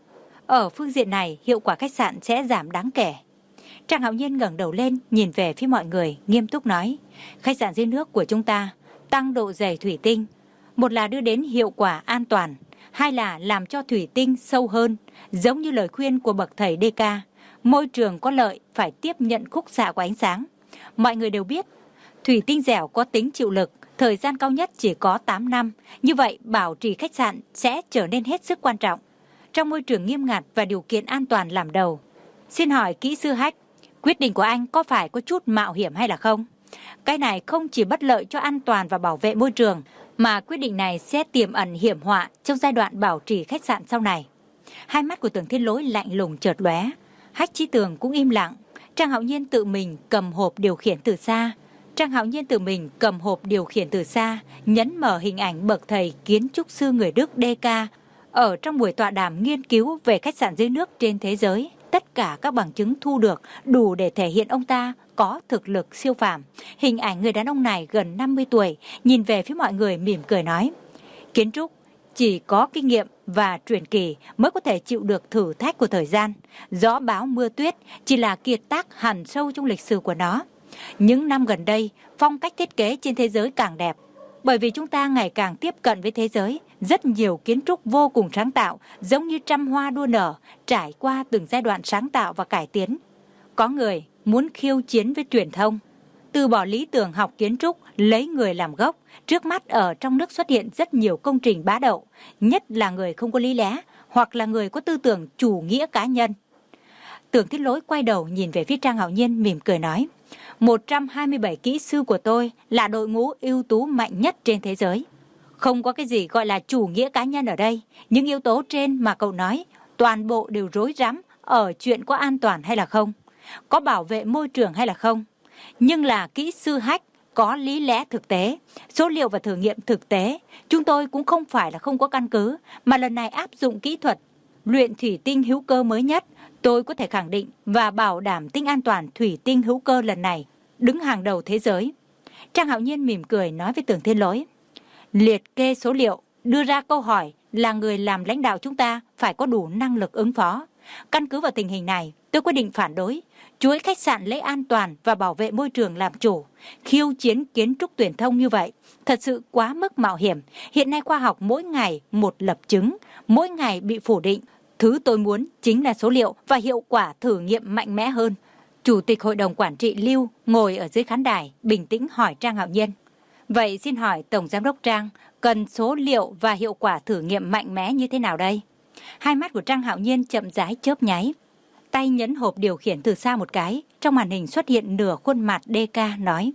Ở phương diện này, hiệu quả khách sạn sẽ giảm đáng kể. Trang Hạo Nhiên ngẩng đầu lên, nhìn về phía mọi người, nghiêm túc nói, khách sạn dưới nước của chúng ta tăng độ dày thủy tinh, một là đưa đến hiệu quả an toàn, hai là làm cho thủy tinh sâu hơn, giống như lời khuyên của bậc thầy đê ca, môi trường có lợi phải tiếp nhận khúc xạ của ánh sáng. Mọi người đều biết, thủy tinh dẻo có tính chịu lực, thời gian cao nhất chỉ có tám năm, như vậy bảo trì khách sạn sẽ trở nên hết sức quan trọng. Trong môi trường nghiêm ngặt và điều kiện an toàn làm đầu. Xin hỏi kỹ sư Hách, quyết định của anh có phải có chút mạo hiểm hay là không? Cái này không chỉ bất lợi cho an toàn và bảo vệ môi trường, mà quyết định này sẽ tiềm ẩn hiểm họa trong giai đoạn bảo trì khách sạn sau này. Hai mắt của Tưởng Thiên Lỗi lạnh lùng chợt lóe, Hách Chí Tường cũng im lặng. Trang Hạo Nhiên tự mình cầm hộp điều khiển từ xa. Trang Hạo Nhiên tự mình cầm hộp điều khiển từ xa, nhấn mở hình ảnh bậc thầy kiến trúc sư người Đức đê ca ở trong buổi tọa đàm nghiên cứu về khách sạn dưới nước trên thế giới. Tất cả các bằng chứng thu được đủ để thể hiện ông ta có thực lực siêu phàm. Hình ảnh người đàn ông này gần năm mươi tuổi, nhìn về phía mọi người mỉm cười nói, kiến trúc chỉ có kinh nghiệm và truyền kỳ mới có thể chịu được thử thách của thời gian. Gió bão mưa tuyết chỉ là kiệt tác hằn sâu trong lịch sử của nó. Những năm gần đây, phong cách thiết kế trên thế giới càng đẹp. Bởi vì chúng ta ngày càng tiếp cận với thế giới, rất nhiều kiến trúc vô cùng sáng tạo, giống như trăm hoa đua nở, trải qua từng giai đoạn sáng tạo và cải tiến. Có người muốn khiêu chiến với truyền thông, từ bỏ lý tưởng học kiến trúc, lấy người làm gốc. Trước mắt ở trong nước xuất hiện rất nhiều công trình bá đậu, nhất là người không có lý lẽ, hoặc là người có tư tưởng chủ nghĩa cá nhân. Tưởng Thiên Lỗi quay đầu nhìn về phía Trang Hạo Nhiên mỉm cười nói, một trăm hai mươi bảy kỹ sư của tôi là đội ngũ ưu tú mạnh nhất trên thế giới. Không có cái gì gọi là chủ nghĩa cá nhân ở đây. Những yếu tố trên mà cậu nói, toàn bộ đều rối rắm ở chuyện có an toàn hay là không, có bảo vệ môi trường hay là không. Nhưng là kỹ sư Hách có lý lẽ thực tế, số liệu và thử nghiệm thực tế. Chúng tôi cũng không phải là không có căn cứ, mà lần này áp dụng kỹ thuật luyện thủy tinh hữu cơ mới nhất. Tôi có thể khẳng định và bảo đảm tính an toàn thủy tinh hữu cơ lần này đứng hàng đầu thế giới. Trang Hạo Nhiên mỉm cười nói với Tưởng Thiên Lỗi, liệt kê số liệu, đưa ra câu hỏi là người làm lãnh đạo chúng ta phải có đủ năng lực ứng phó. Căn cứ vào tình hình này, tôi quyết định phản đối chuỗi khách sạn lấy an toàn và bảo vệ môi trường làm chủ, khiêu chiến kiến trúc truyền thông như vậy. Thật sự quá mức mạo hiểm. Hiện nay khoa học mỗi ngày một lập chứng, mỗi ngày bị phủ định. Thứ tôi muốn chính là số liệu và hiệu quả thử nghiệm mạnh mẽ hơn. Chủ tịch Hội đồng Quản trị Lưu ngồi ở dưới khán đài, bình tĩnh hỏi Trang Hạo Nhiên. Vậy xin hỏi Tổng Giám đốc Trang, cần số liệu và hiệu quả thử nghiệm mạnh mẽ như thế nào đây? Hai mắt của Trang Hạo Nhiên chậm rãi chớp nháy. Tay nhấn hộp điều khiển từ xa một cái, trong màn hình xuất hiện nửa khuôn mặt đê ca nói.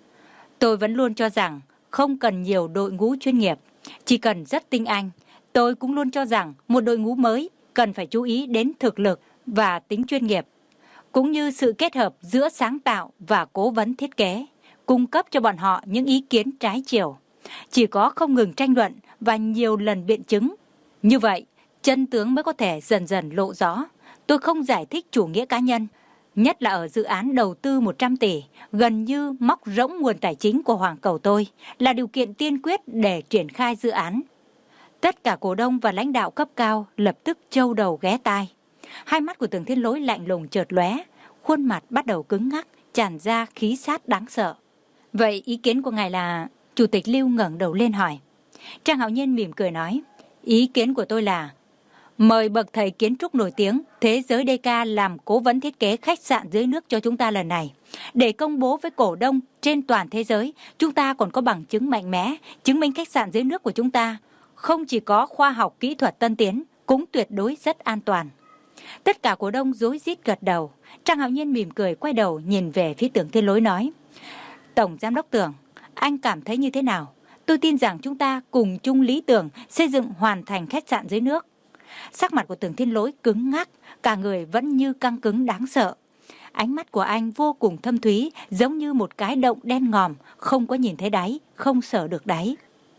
Tôi vẫn luôn cho rằng không cần nhiều đội ngũ chuyên nghiệp, chỉ cần rất tinh anh. Tôi cũng luôn cho rằng một đội ngũ mới cần phải chú ý đến thực lực và tính chuyên nghiệp, cũng như sự kết hợp giữa sáng tạo và cố vấn thiết kế, cung cấp cho bọn họ những ý kiến trái chiều. Chỉ có không ngừng tranh luận và nhiều lần biện chứng, như vậy chân tướng mới có thể dần dần lộ rõ. Tôi không giải thích chủ nghĩa cá nhân, nhất là ở dự án đầu tư một trăm tỷ, gần như móc rỗng nguồn tài chính của Hoàng Cầu tôi, là điều kiện tiên quyết để triển khai dự án. Tất cả cổ đông và lãnh đạo cấp cao lập tức trâu đầu ghé tai. Hai mắt của Tưởng Thiên Lỗi lạnh lùng chợt lóe, khuôn mặt bắt đầu cứng ngắc, tràn ra khí sát đáng sợ. Vậy ý kiến của ngài là? Chủ tịch Lưu ngẩng đầu lên hỏi. Trang Hạo Nhiên mỉm cười nói, ý kiến của tôi là mời bậc thầy kiến trúc nổi tiếng thế giới đê ca làm cố vấn thiết kế khách sạn dưới nước cho chúng ta lần này, để công bố với cổ đông trên toàn thế giới. Chúng ta còn có bằng chứng mạnh mẽ chứng minh khách sạn dưới nước của chúng ta không chỉ có khoa học kỹ thuật tân tiến, cũng tuyệt đối rất an toàn. Tất cả cổ đông rối rít gật đầu. Trang Hạo Nhiên mỉm cười quay đầu nhìn về phía Tưởng Thiên Lỗi nói, Tổng Giám đốc Tưởng, anh cảm thấy như thế nào? Tôi tin rằng chúng ta cùng chung lý tưởng xây dựng hoàn thành khách sạn dưới nước. Sắc mặt của Tưởng Thiên Lỗi cứng ngắc, cả người vẫn như căng cứng đáng sợ. Ánh mắt của anh vô cùng thâm thúy, giống như một cái động đen ngòm, không có nhìn thấy đáy, không sở được đáy.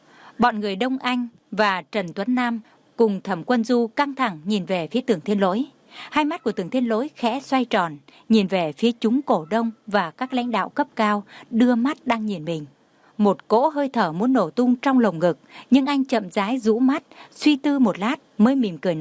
Bọn người Đông Anh và Trần Tuấn Nam cùng Thẩm Quân Du căng thẳng nhìn về phía Tưởng Thiên Lỗi. Hai mắt của Tưởng Thiên Lỗi khẽ xoay tròn, nhìn về phía chúng cổ đông và các lãnh đạo cấp cao đưa mắt đang nhìn mình. Một cỗ hơi thở muốn nổ tung trong lồng ngực, nhưng anh chậm rãi rũ mắt, suy tư một lát mới mỉm cười nói,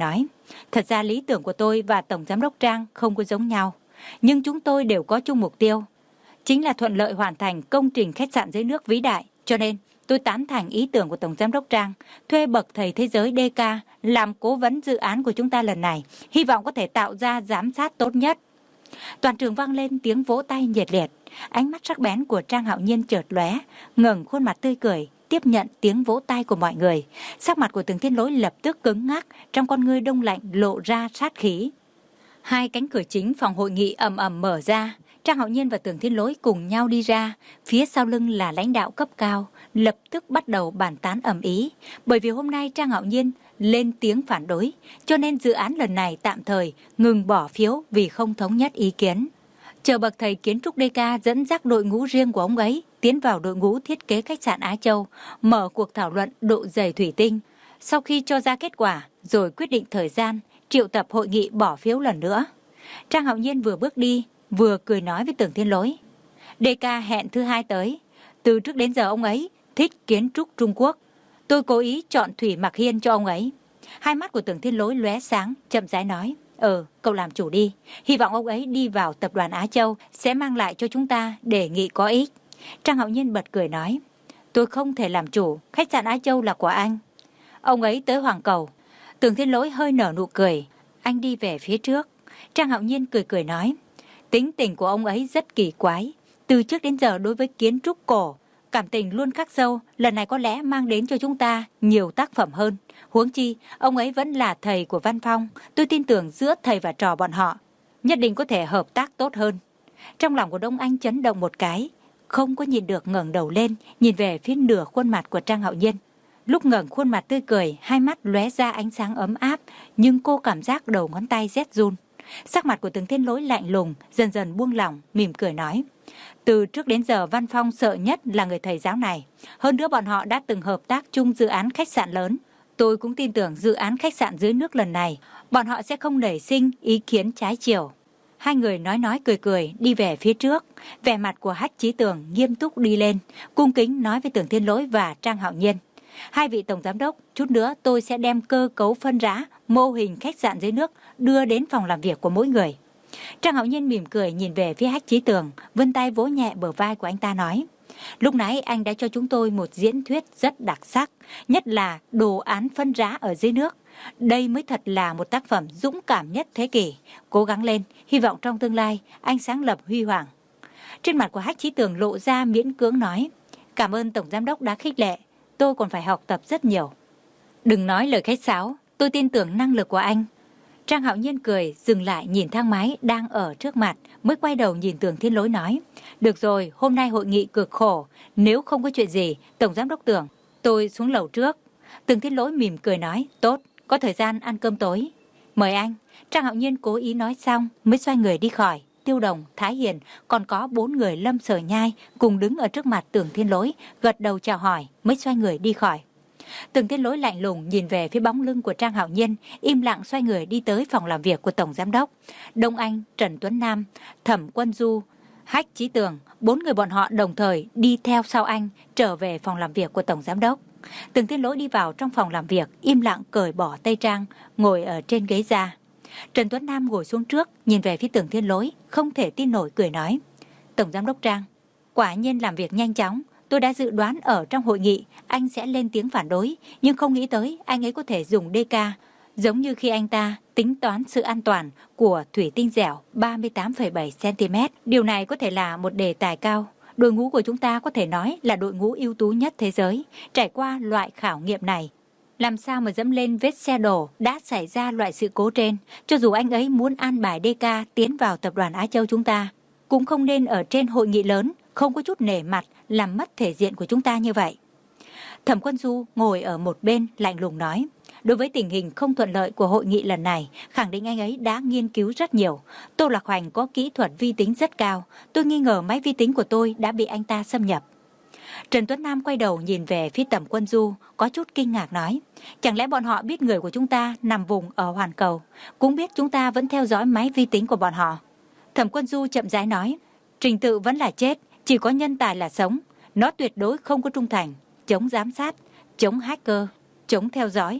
Thật ra lý tưởng của tôi và Tổng Giám đốc Trang không có giống nhau, nhưng chúng tôi đều có chung mục tiêu, chính là thuận lợi hoàn thành công trình khách sạn dưới nước vĩ đại. Cho nên tôi tán thành ý tưởng của Tổng Giám đốc Trang thuê bậc thầy thế giới đê ca làm cố vấn dự án của chúng ta lần này, hy vọng có thể tạo ra giám sát tốt nhất. Toàn trường vang lên tiếng vỗ tay nhiệt liệt. Ánh mắt sắc bén của Trang Hạo Nhiên chợt lóe, ngẩng khuôn mặt tươi cười tiếp nhận tiếng vỗ tay của mọi người. Sắc mặt của Tưởng Thiên Lỗi lập tức cứng ngắc, trong con ngươi đông lạnh lộ ra sát khí. Hai cánh cửa chính phòng hội nghị ầm ầm mở ra. Trang Hạo Nhiên và Tưởng Thiên Lỗi cùng nhau đi ra, phía sau lưng là lãnh đạo cấp cao, lập tức bắt đầu bàn tán ầm ĩ. Bởi vì hôm nay Trang Hạo Nhiên lên tiếng phản đối, cho nên dự án lần này tạm thời ngừng bỏ phiếu vì không thống nhất ý kiến. Chờ bậc thầy kiến trúc đê ca dẫn dắt đội ngũ riêng của ông ấy tiến vào đội ngũ thiết kế khách sạn Á Châu, mở cuộc thảo luận độ dày thủy tinh. Sau khi cho ra kết quả, rồi quyết định thời gian, triệu tập hội nghị bỏ phiếu lần nữa. Trang Hạo Nhiên vừa bước đi, vừa cười nói với Tưởng Thiên Lỗi. đê ca hẹn thứ hai tới. Từ trước đến giờ ông ấy thích kiến trúc Trung Quốc. Tôi cố ý chọn Thủy Mặc Hiên cho ông ấy. Hai mắt của Tưởng Thiên Lỗi lóe sáng, chậm rãi nói. Ừ, cậu làm chủ đi. Hy vọng ông ấy đi vào tập đoàn Á Châu sẽ mang lại cho chúng ta đề nghị có ích. Trang Hạo Nhiên bật cười nói. Tôi không thể làm chủ, khách sạn Á Châu là của anh. Ông ấy tới Hoàng Cầu. Tưởng Thiên Lỗi hơi nở nụ cười. Anh đi về phía trước. Trang Hạo Nhiên cười cười nói. Tính tình của ông ấy rất kỳ quái. Từ trước đến giờ đối với kiến trúc cổ, cảm tình luôn khắc sâu, lần này có lẽ mang đến cho chúng ta nhiều tác phẩm hơn. Huống chi, ông ấy vẫn là thầy của Văn Phong. Tôi tin tưởng giữa thầy và trò bọn họ nhất định có thể hợp tác tốt hơn. Trong lòng của Đông Anh chấn động một cái, không có nhìn được ngẩng đầu lên, nhìn về phía nửa khuôn mặt của Trang Hạo Nhiên. Lúc ngẩng khuôn mặt tươi cười, hai mắt lóe ra ánh sáng ấm áp, nhưng cô cảm giác đầu ngón tay rét run. Sắc mặt của Tưởng Thiên Lỗi lạnh lùng, dần dần buông lỏng, mỉm cười nói. Từ trước đến giờ Văn Phong sợ nhất là người thầy giáo này. Hơn nữa bọn họ đã từng hợp tác chung dự án khách sạn lớn. Tôi cũng tin tưởng dự án khách sạn dưới nước lần này, bọn họ sẽ không nảy sinh ý kiến trái chiều. Hai người nói nói cười cười đi về phía trước. Vẻ mặt của Hách Chí Tường nghiêm túc đi lên, cung kính nói với Tưởng Thiên Lỗi và Trang Hạo Nhiên. Hai vị tổng giám đốc, chút nữa tôi sẽ đem cơ cấu phân rã mô hình khách sạn dưới nước đưa đến phòng làm việc của mỗi người. Trang Hạo Nhiên mỉm cười nhìn về phía Hách Chí Tường, vươn tay vỗ nhẹ bờ vai của anh ta nói. Lúc nãy anh đã cho chúng tôi một diễn thuyết rất đặc sắc, nhất là đồ án phân rã ở dưới nước. Đây mới thật là một tác phẩm dũng cảm nhất thế kỷ. Cố gắng lên, hy vọng trong tương lai anh sáng lập huy hoàng. Trên mặt của Hách Chí Tường lộ ra miễn cưỡng nói. Cảm ơn tổng giám đốc đã khích lệ, tôi còn phải học tập rất nhiều. Đừng nói lời khách sáo, tôi tin tưởng năng lực của anh. Trang Hạo Nhiên cười, dừng lại nhìn thang máy đang ở trước mặt, mới quay đầu nhìn Tưởng Thiên Lỗi nói. Được rồi, hôm nay hội nghị cực khổ, nếu không có chuyện gì, tổng giám đốc Tưởng, tôi xuống lầu trước. Tưởng Thiên Lỗi mỉm cười nói, tốt, có thời gian ăn cơm tối. Mời anh. Trang Hạo Nhiên cố ý nói xong, mới xoay người đi khỏi. Tiêu Đồng, Thái Hiền, còn có bốn người Lâm Sở Nhai cùng đứng ở trước mặt Tưởng Thiên Lỗi, gật đầu chào hỏi, mới xoay người đi khỏi. Tưởng Thiên Lỗi lạnh lùng nhìn về phía bóng lưng của Trang Hạo Nhiên, im lặng xoay người đi tới phòng làm việc của tổng giám đốc. Đông Anh, Trần Tuấn Nam, Thẩm Quân Du, Hách Chí Tường, bốn người bọn họ đồng thời đi theo sau anh trở về phòng làm việc của tổng giám đốc. Tưởng Thiên Lỗi đi vào trong phòng làm việc, im lặng cởi bỏ tây trang, ngồi ở trên ghế da. Trần Tuấn Nam ngồi xuống trước, nhìn về phía Tưởng Thiên Lỗi, không thể tin nổi cười nói. Tổng giám đốc Trang, quả nhiên làm việc nhanh chóng. Tôi đã dự đoán ở trong hội nghị anh sẽ lên tiếng phản đối, nhưng không nghĩ tới anh ấy có thể dùng đê ca, giống như khi anh ta tính toán sự an toàn của thủy tinh dẻo ba mươi tám phẩy bảy xăng ti mét. Điều này có thể là một đề tài cao. Đội ngũ của chúng ta có thể nói là đội ngũ ưu tú nhất thế giới. Trải qua loại khảo nghiệm này, làm sao mà dẫm lên vết xe đổ đã xảy ra loại sự cố trên. Cho dù anh ấy muốn an bài đê ca tiến vào tập đoàn Á Châu chúng ta, cũng không nên ở trên hội nghị lớn, không có chút nể mặt, làm mất thể diện của chúng ta như vậy. Thẩm Quân Du ngồi ở một bên lạnh lùng nói. Đối với tình hình không thuận lợi của hội nghị lần này, khẳng định anh ấy đã nghiên cứu rất nhiều. Tô Lạc Hoành có kỹ thuật vi tính rất cao. Tôi nghi ngờ máy vi tính của tôi đã bị anh ta xâm nhập. Trần Tuấn Nam quay đầu nhìn về phía Thẩm Quân Du, có chút kinh ngạc nói. Chẳng lẽ bọn họ biết người của chúng ta nằm vùng ở Hoàn Cầu, cũng biết chúng ta vẫn theo dõi máy vi tính của bọn họ. Thẩm Quân Du chậm rãi nói. Trình tự vẫn là chết, chỉ có nhân tài là sống. Nó tuyệt đối không có trung thành, chống giám sát, chống hacker, chống theo dõi.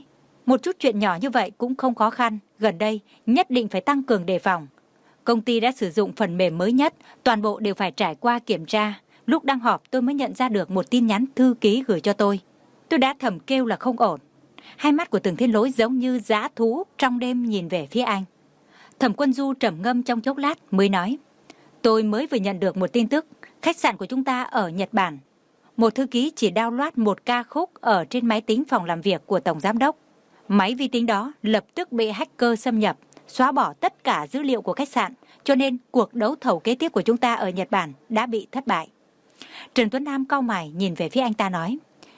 Một chút chuyện nhỏ như vậy cũng không khó khăn, gần đây nhất định phải tăng cường đề phòng. Công ty đã sử dụng phần mềm mới nhất, toàn bộ đều phải trải qua kiểm tra. Lúc đang họp tôi mới nhận ra được một tin nhắn thư ký gửi cho tôi. Tôi đã thầm kêu là không ổn. Hai mắt của Tưởng Thiên Lỗi giống như dã thú trong đêm nhìn về phía anh. Thẩm Quân Du trầm ngâm trong chốc lát mới nói, tôi mới vừa nhận được một tin tức, khách sạn của chúng ta ở Nhật Bản. Một thư ký chỉ download một ca khúc ở trên máy tính phòng làm việc của Tổng Giám đốc. Máy vi tính đó lập tức bị hacker xâm nhập, xóa bỏ tất cả dữ liệu của khách sạn, cho nên cuộc đấu thầu kế tiếp của chúng ta ở Nhật Bản đã bị thất bại. Trần Tuấn Nam cau mày nhìn về phía anh ta nói,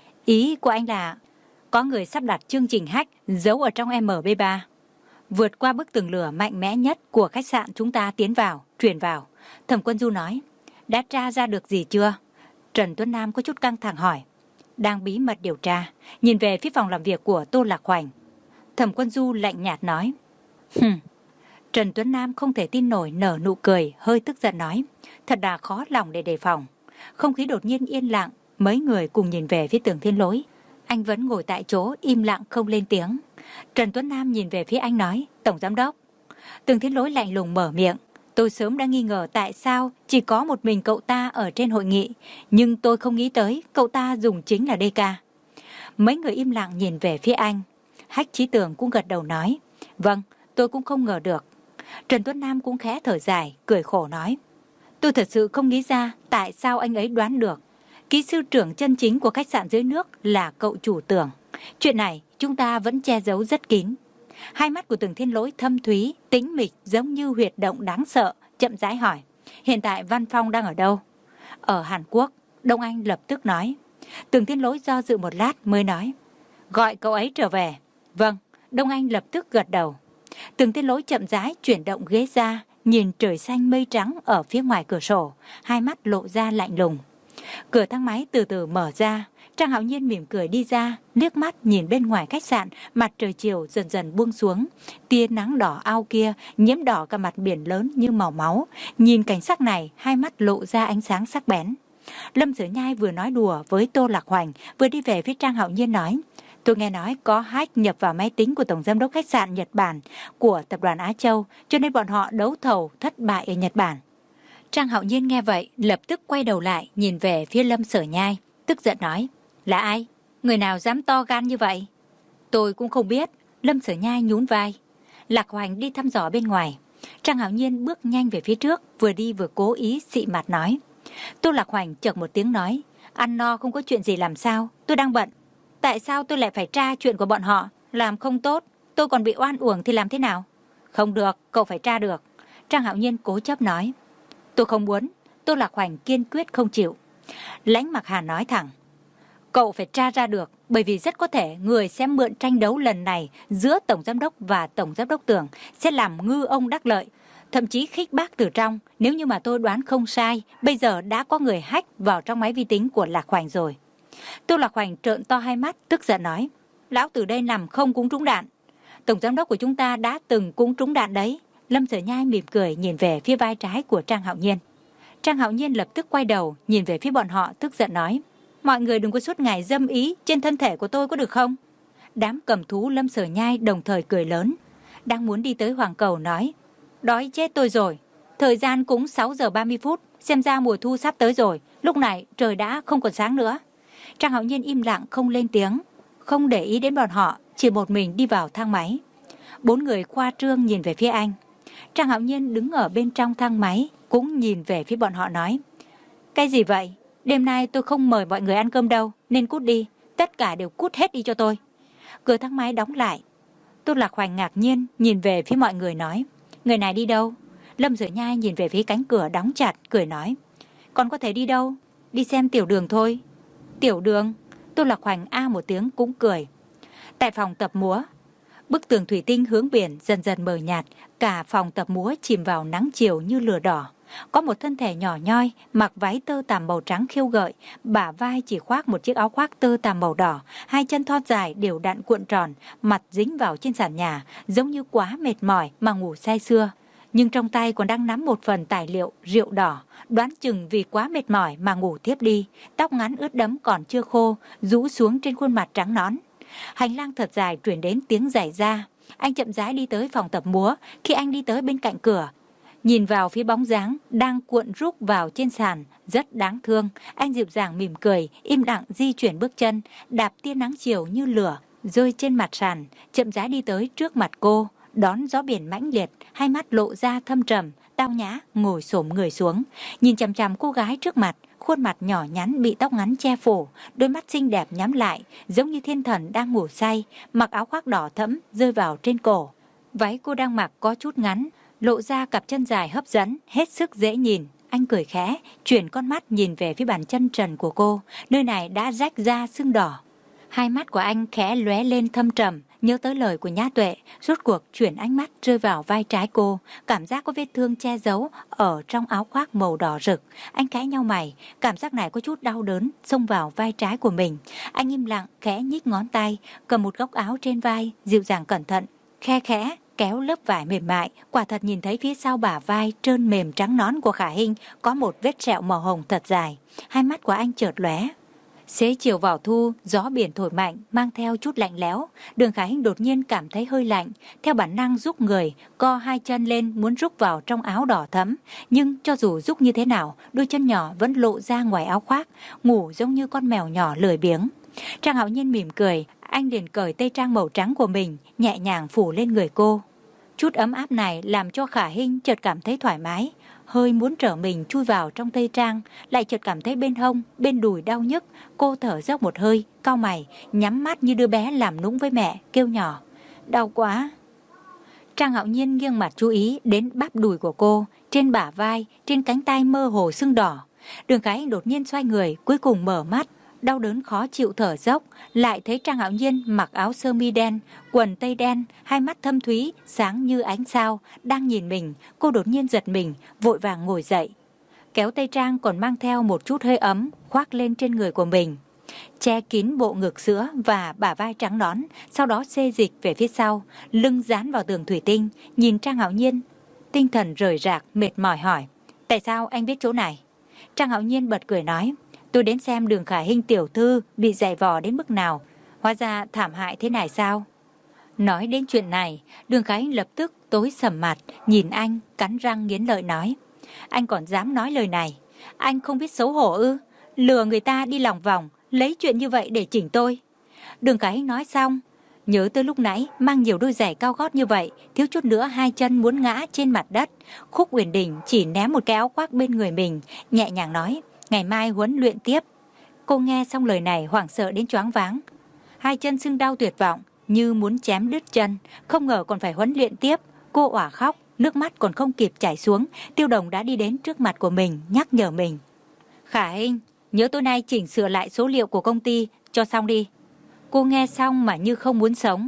ý của anh là có người sắp đặt chương trình hack giấu ở trong em bê ba. Vượt qua bức tường lửa mạnh mẽ nhất của khách sạn chúng ta tiến vào, truyền vào. Thẩm Quân Du nói, đã tra ra được gì chưa? Trần Tuấn Nam có chút căng thẳng hỏi. Đang bí mật điều tra, nhìn về phía phòng làm việc của Tô Lạc Hoành. Thẩm Quân Du lạnh nhạt nói, hừm. Trần Tuấn Nam không thể tin nổi nở nụ cười, hơi tức giận nói, thật là khó lòng để đề phòng. Không khí đột nhiên yên lặng, mấy người cùng nhìn về phía Tưởng Thiên Lỗi. Anh vẫn ngồi tại chỗ im lặng không lên tiếng. Trần Tuấn Nam nhìn về phía anh nói, Tổng Giám đốc. Tưởng Thiên Lỗi lạnh lùng mở miệng, tôi sớm đã nghi ngờ tại sao chỉ có một mình cậu ta ở trên hội nghị, nhưng tôi không nghĩ tới cậu ta dùng chính là đê ca. Mấy người im lặng nhìn về phía anh. Hách Chí Tường cũng gật đầu nói, vâng, tôi cũng không ngờ được. Trần Tuấn Nam cũng khẽ thở dài, cười khổ nói, tôi thật sự không nghĩ ra tại sao anh ấy đoán được. Kỹ sư trưởng chân chính của khách sạn dưới nước là cậu chủ Tưởng. Chuyện này chúng ta vẫn che giấu rất kín. Hai mắt của Tưởng Thiên Lỗi thâm thúy, tĩnh mịch giống như huyệt động đáng sợ, chậm rãi hỏi, hiện tại Văn Phong đang ở đâu? Ở Hàn Quốc. Đông Anh lập tức nói. Tưởng Thiên Lỗi do dự một lát mới nói, gọi cậu ấy trở về. Vâng. Đông Anh lập tức gật đầu. Tưởng Thiên Lỗi chậm rãi chuyển động ghế ra, nhìn trời xanh mây trắng ở phía ngoài cửa sổ, hai mắt lộ ra lạnh lùng. Cửa thang máy từ từ mở ra, Trang Hạo Nhiên mỉm cười đi ra, liếc mắt nhìn bên ngoài khách sạn, mặt trời chiều dần dần buông xuống, tia nắng đỏ ao kia nhiễm đỏ cả mặt biển lớn như màu máu. Nhìn cảnh sắc này, hai mắt lộ ra ánh sáng sắc bén. Lâm Sở Nhai vừa nói đùa với Tô Lạc Hoành, vừa đi về phía Trang Hạo Nhiên nói, tôi nghe nói có hack nhập vào máy tính của Tổng Giám đốc khách sạn Nhật Bản của Tập đoàn Á Châu, cho nên bọn họ đấu thầu thất bại ở Nhật Bản. Trang Hạo Nhiên nghe vậy, lập tức quay đầu lại nhìn về phía Lâm Sở Nhai, tức giận nói, là ai? Người nào dám to gan như vậy? Tôi cũng không biết. Lâm Sở Nhai nhún vai. Lạc Hoành đi thăm dò bên ngoài. Trang Hạo Nhiên bước nhanh về phía trước, vừa đi vừa cố ý xị mặt nói. Tô Lạc Hoành chợt một tiếng nói, ăn no không có chuyện gì làm sao, tôi đang bận. Tại sao tôi lại phải tra chuyện của bọn họ? Làm không tốt, tôi còn bị oan uổng thì làm thế nào? Không được, cậu phải tra được. Trang Hạo Nhiên cố chấp nói. Tôi không muốn. Tô Lạc Hoành kiên quyết không chịu. Lãnh Mặc Hà nói thẳng, cậu phải tra ra được, bởi vì rất có thể người sẽ mượn tranh đấu lần này giữa Tổng Giám đốc và Tổng Giám đốc Tưởng sẽ làm ngư ông đắc lợi, thậm chí khích bác từ trong. Nếu như mà tôi đoán không sai, bây giờ đã có người hack vào trong máy vi tính của Lạc Hoành rồi. Tô Lạc Hoành trợn to hai mắt, tức giận nói, lão từ đây nằm không cũng trúng đạn. Tổng Giám đốc của chúng ta đã từng cũng trúng đạn đấy. Lâm Sở Nhai mỉm cười nhìn về phía vai trái của Trang Hạo Nhiên. Trang Hạo Nhiên lập tức quay đầu nhìn về phía bọn họ, tức giận nói, mọi người đừng có suốt ngày dâm ý trên thân thể của tôi có được không? Đám cầm thú Lâm Sở Nhai đồng thời cười lớn. Đang muốn đi tới Hoàng Cầu nói, đói chết tôi rồi. Thời gian cũng sáu giờ ba mươi phút, xem ra mùa thu sắp tới rồi, lúc này trời đã không còn sáng nữa. Trang Hạo Nhiên im lặng không lên tiếng, không để ý đến bọn họ, chỉ một mình đi vào thang máy. Bốn người khoa trương nhìn về phía anh. Trang Hạo Nhiên đứng ở bên trong thang máy, cũng nhìn về phía bọn họ nói, cái gì vậy? Đêm nay tôi không mời mọi người ăn cơm đâu, nên cút đi, tất cả đều cút hết đi cho tôi. Cửa thang máy đóng lại. Tô Lạc Hoành ngạc nhiên nhìn về phía mọi người nói, người này đi đâu? Lâm Sở Nhai nhìn về phía cánh cửa đóng chặt, cười nói, còn có thể đi đâu? Đi xem Tiểu Đường thôi. Tiểu Đường? Tô Lạc Hoành a một tiếng cũng cười. Tại phòng tập múa, bức tường thủy tinh hướng biển dần dần mờ nhạt, cả phòng tập múa chìm vào nắng chiều như lửa đỏ. Có một thân thể nhỏ nhoi, mặc váy tơ tằm màu trắng khiêu gợi, bả vai chỉ khoác một chiếc áo khoác tơ tằm màu đỏ, hai chân thon dài đều đặn cuộn tròn, mặt dính vào trên sàn nhà, giống như quá mệt mỏi mà ngủ say sưa. Nhưng trong tay còn đang nắm một phần tài liệu rượu đỏ, đoán chừng vì quá mệt mỏi mà ngủ thiếp đi, tóc ngắn ướt đẫm còn chưa khô, rũ xuống trên khuôn mặt trắng nõn. Hành lang thật dài truyền đến tiếng giày da. Anh chậm rãi đi tới phòng tập múa. Khi anh đi tới bên cạnh cửa, nhìn vào phía bóng dáng đang cuộn rúc vào trên sàn, rất đáng thương. Anh dịu dàng mỉm cười, im lặng di chuyển bước chân, đạp tia nắng chiều như lửa rơi trên mặt sàn, chậm rãi đi tới trước mặt cô, đón gió biển mãnh liệt, hai mắt lộ ra thâm trầm, tao nhã ngồi xổm người xuống, nhìn chằm chằm cô gái trước mặt. Khuôn mặt nhỏ nhắn bị tóc ngắn che phủ, đôi mắt xinh đẹp nhắm lại, giống như thiên thần đang ngủ say, mặc áo khoác đỏ thẫm rơi vào trên cổ. Váy cô đang mặc có chút ngắn, lộ ra cặp chân dài hấp dẫn, hết sức dễ nhìn. Anh cười khẽ, chuyển con mắt nhìn về phía bàn chân trần của cô, nơi này đã rách ra sưng đỏ. Hai mắt của anh khẽ lóe lên thâm trầm, nhớ tới lời của Nhã Tuệ, rốt cuộc chuyển ánh mắt rơi vào vai trái cô, cảm giác có vết thương che giấu ở trong áo khoác màu đỏ rực. Anh khẽ nhau mày, cảm giác này có chút đau đớn xông vào vai trái của mình. Anh im lặng khẽ nhích ngón tay, cầm một góc áo trên vai, dịu dàng cẩn thận, khe khẽ kéo lớp vải mềm mại. Quả thật nhìn thấy phía sau bả vai trơn mềm trắng nõn của Khả Hinh có một vết sẹo màu hồng thật dài. Hai mắt của anh chợt lóe. Xế chiều vào thu, gió biển thổi mạnh, mang theo chút lạnh lẽo. Đường Khả Hinh đột nhiên cảm thấy hơi lạnh, theo bản năng rúc người, co hai chân lên muốn rúc vào trong áo đỏ thẫm. Nhưng cho dù rúc như thế nào, đôi chân nhỏ vẫn lộ ra ngoài áo khoác, ngủ giống như con mèo nhỏ lười biếng. Trang Hạo Nhiên mỉm cười, anh liền cởi tây trang màu trắng của mình, nhẹ nhàng phủ lên người cô. Chút ấm áp này làm cho Khả Hinh chợt cảm thấy thoải mái. Hơi muốn trở mình chui vào trong tây trang, lại chợt cảm thấy bên hông, bên đùi đau nhức. Cô thở dốc một hơi, cau mày, nhắm mắt như đứa bé làm nũng với mẹ, kêu nhỏ: đau quá. Trang Hạo Nhiên nghiêng mặt chú ý đến bắp đùi của cô, trên bả vai, trên cánh tay mơ hồ sưng đỏ. Đường Khả Hinh đột nhiên xoay người, cuối cùng mở mắt, đau đớn khó chịu thở dốc, lại thấy Trang Hạo Nhiên mặc áo sơ mi đen, quần tây đen, hai mắt thâm thúy, sáng như ánh sao, đang nhìn mình. Cô đột nhiên giật mình, vội vàng ngồi dậy, kéo tây trang còn mang theo một chút hơi ấm, khoác lên trên người của mình, che kín bộ ngực sữa và bả vai trắng nõn, sau đó xê dịch về phía sau, lưng dán vào tường thủy tinh, nhìn Trang Hạo Nhiên, tinh thần rời rạc, mệt mỏi hỏi: tại sao anh biết chỗ này? Trang Hạo Nhiên bật cười nói: tôi đến xem Đường Khả Hinh tiểu thư bị giày vò đến mức nào, hóa ra thảm hại thế này sao? Nói đến chuyện này, Đường Khả Hinh lập tức tối sầm mặt, nhìn anh, cắn răng nghiến lợi nói: anh còn dám nói lời này? Anh không biết xấu hổ ư? Lừa người ta đi lòng vòng, lấy chuyện như vậy để chỉnh tôi. Đường Khả Hinh nói xong, nhớ tới lúc nãy mang nhiều đôi giày cao gót như vậy, thiếu chút nữa hai chân muốn ngã trên mặt đất. Khúc Uyển Đình chỉ ném một cái áo khoác bên người mình, nhẹ nhàng nói: ngày mai huấn luyện tiếp. Cô nghe xong lời này hoảng sợ đến choáng váng, hai chân sưng đau tuyệt vọng, như muốn chém đứt chân, không ngờ còn phải huấn luyện tiếp. Cô òa khóc, nước mắt còn không kịp chảy xuống, Tiêu Đồng đã đi đến trước mặt của mình, nhắc nhở mình: Khả Hinh, nhớ tối nay chỉnh sửa lại số liệu của công ty cho xong đi. Cô nghe xong mà như không muốn sống.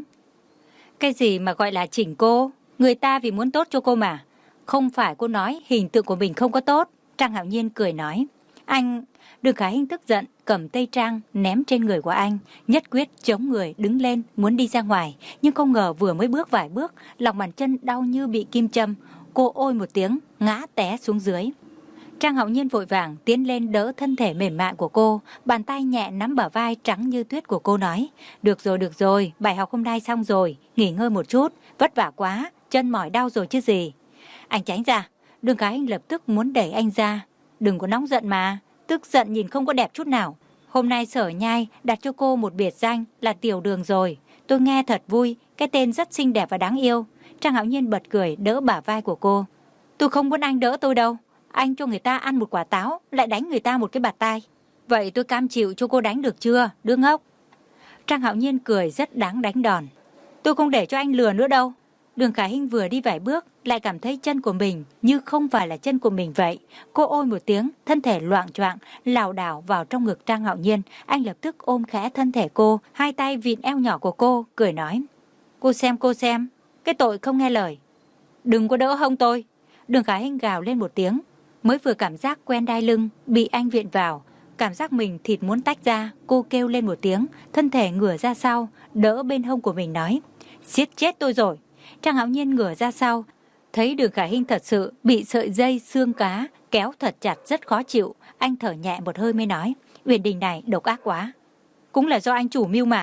Cái gì mà gọi là chỉnh cô? Người ta vì muốn tốt cho cô mà. Không phải cô nói hình tượng của mình không có tốt. Trang Hạo Nhiên cười nói: anh... Đường Khả Hinh tức giận, cầm tây trang ném trên người của anh, nhất quyết chống người đứng lên muốn đi ra ngoài, nhưng không ngờ vừa mới bước vài bước, lòng bàn chân đau như bị kim châm. Cô ôi một tiếng, ngã té xuống dưới. Trang Hạo Nhiên vội vàng tiến lên đỡ thân thể mềm mại của cô, bàn tay nhẹ nắm bả vai trắng như tuyết của cô nói: được rồi, được rồi, bài học hôm nay xong rồi, nghỉ ngơi một chút, vất vả quá, chân mỏi đau rồi chứ gì. Anh tránh ra. Đường Khả Hinh lập tức muốn đẩy anh ra. Đừng có nóng giận mà, tức giận nhìn không có đẹp chút nào. Hôm nay Sở Nhai đặt cho cô một biệt danh là Tiểu Đường rồi. Tôi nghe thật vui, cái tên rất xinh đẹp và đáng yêu. Trang Hạo Nhiên bật cười đỡ bả vai của cô. Tôi không muốn anh đỡ tôi đâu. Anh cho người ta ăn một quả táo, lại đánh người ta một cái bạt tai. Vậy tôi cam chịu cho cô đánh được chưa, đứa ngốc? Trang Hạo Nhiên cười rất đáng đánh đòn. Tôi không để cho anh lừa nữa đâu. Đường Khả Hinh vừa đi vài bước, lại cảm thấy chân của mình như không phải là chân của mình vậy. Cô ôi một tiếng, thân thể loạng choạng, lảo đảo vào trong ngực Trang Hạo Nhiên. Anh lập tức ôm khẽ thân thể cô, hai tay vịn eo nhỏ của cô, cười nói: Cô xem, cô xem, cái tội không nghe lời. Đừng có đỡ hông tôi. Đường Khả Hinh gào lên một tiếng, mới vừa cảm giác quen đai lưng, bị anh viện vào, cảm giác mình thịt muốn tách ra. Cô kêu lên một tiếng, thân thể ngửa ra sau, đỡ bên hông của mình nói: Giết chết tôi rồi. Trang Hạo Nhiên ngửa ra sau, thấy Đường Khả Hinh thật sự bị sợi dây xương cá kéo thật chặt, rất khó chịu. Anh thở nhẹ một hơi mới nói: Uyển Đình này độc ác quá. Cũng là do anh chủ mưu mà.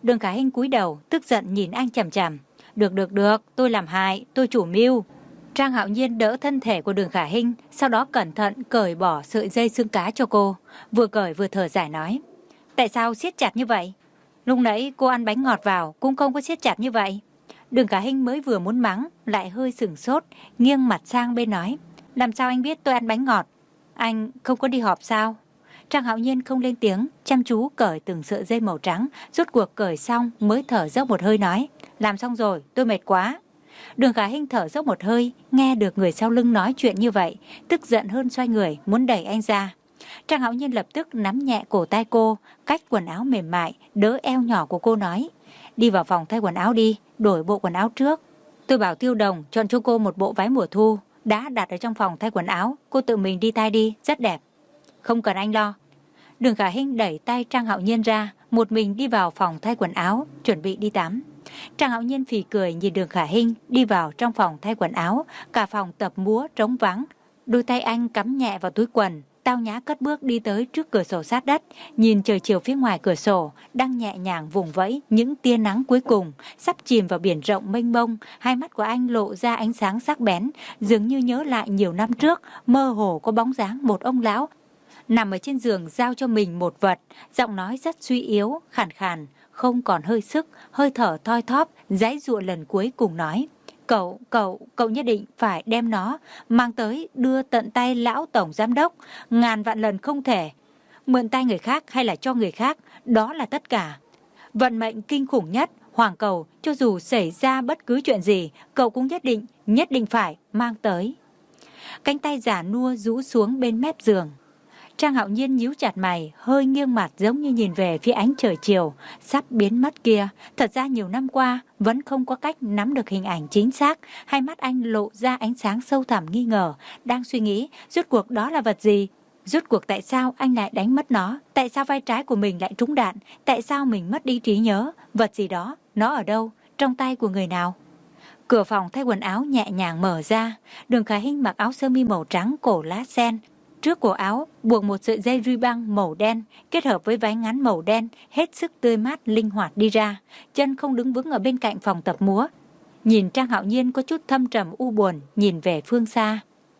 Đường Khả Hinh cúi đầu, tức giận nhìn anh chằm chằm. Được được được, tôi làm hại, tôi chủ mưu. Trang Hạo Nhiên đỡ thân thể của Đường Khả Hinh, sau đó cẩn thận cởi bỏ sợi dây xương cá cho cô. Vừa cởi vừa thở dài nói. Tại sao siết chặt như vậy? Lúc nãy cô ăn bánh ngọt vào cũng không có siết chặt như vậy. Đường Khả Hinh mới vừa muốn mắng, lại hơi sửng sốt, nghiêng mặt sang bên nói. Làm sao anh biết tôi ăn bánh ngọt? Anh không có đi họp sao? Trang Hạo Nhiên không lên tiếng, chăm chú cởi từng sợi dây màu trắng, rốt cuộc cởi xong mới thở dốc một hơi nói. Làm xong rồi, tôi mệt quá. Đường Khả Hinh thở dốc một hơi, nghe được người sau lưng nói chuyện như vậy, tức giận hơn xoay người, muốn đẩy anh ra. Trang Hạo Nhiên lập tức nắm nhẹ cổ tay cô, cách quần áo mềm mại, đỡ eo nhỏ của cô nói. Đi vào phòng thay quần áo đi, đổi bộ quần áo trước. Tôi bảo Tiêu Đồng chọn cho cô một bộ váy mùa thu, đã đặt ở trong phòng thay quần áo, cô tự mình đi thay đi, rất đẹp. Không cần anh lo. Đường Khả Hinh đẩy tay Trang Hạo Nhiên ra, một mình đi vào phòng thay quần áo, chuẩn bị đi tắm. Trang Hạo Nhiên phì cười nhìn Đường Khả Hinh đi vào trong phòng thay quần áo, cả phòng tập múa trống vắng. Đôi tay anh cắm nhẹ vào túi quần, tao nhã cất bước đi tới trước cửa sổ sát đất, nhìn trời chiều phía ngoài cửa sổ, đang nhẹ nhàng vùng vẫy những tia nắng cuối cùng, sắp chìm vào biển rộng mênh mông. Hai mắt của anh lộ ra ánh sáng sắc bén, dường như nhớ lại nhiều năm trước, mơ hồ có bóng dáng một ông lão nằm ở trên giường giao cho mình một vật, giọng nói rất suy yếu, khàn khàn, không còn hơi sức, hơi thở thoi thóp, giãy giụa lần cuối cùng nói. Cậu, cậu, cậu nhất định phải đem nó mang tới đưa tận tay lão tổng giám đốc, ngàn vạn lần không thể. Mượn tay người khác hay là cho người khác, đó là tất cả. Vận mệnh kinh khủng nhất, hoàng cầu, cho dù xảy ra bất cứ chuyện gì, cậu cũng nhất định, nhất định phải mang tới. Cánh tay già nua rũ xuống bên mép giường. Trang Hạo Nhiên nhíu chặt mày, hơi nghiêng mặt giống như nhìn về phía ánh trời chiều, sắp biến mất kia. Thật ra nhiều năm qua, vẫn không có cách nắm được hình ảnh chính xác. Hai mắt anh lộ ra ánh sáng sâu thẳm nghi ngờ, đang suy nghĩ, rốt cuộc đó là vật gì? Rốt cuộc tại sao anh lại đánh mất nó? Tại sao vai trái của mình lại trúng đạn? Tại sao mình mất đi trí nhớ? Vật gì đó? Nó ở đâu? Trong tay của người nào? Cửa phòng thay quần áo nhẹ nhàng mở ra. Đường Khả Hinh mặc áo sơ mi màu trắng cổ lá sen. Trước cổ áo buộc một sợi dây ruy băng màu đen kết hợp với váy ngắn màu đen, hết sức tươi mát linh hoạt đi ra. Chân không đứng vững ở bên cạnh phòng tập múa. Nhìn Trang Hạo Nhiên có chút thâm trầm u buồn, nhìn về phương xa.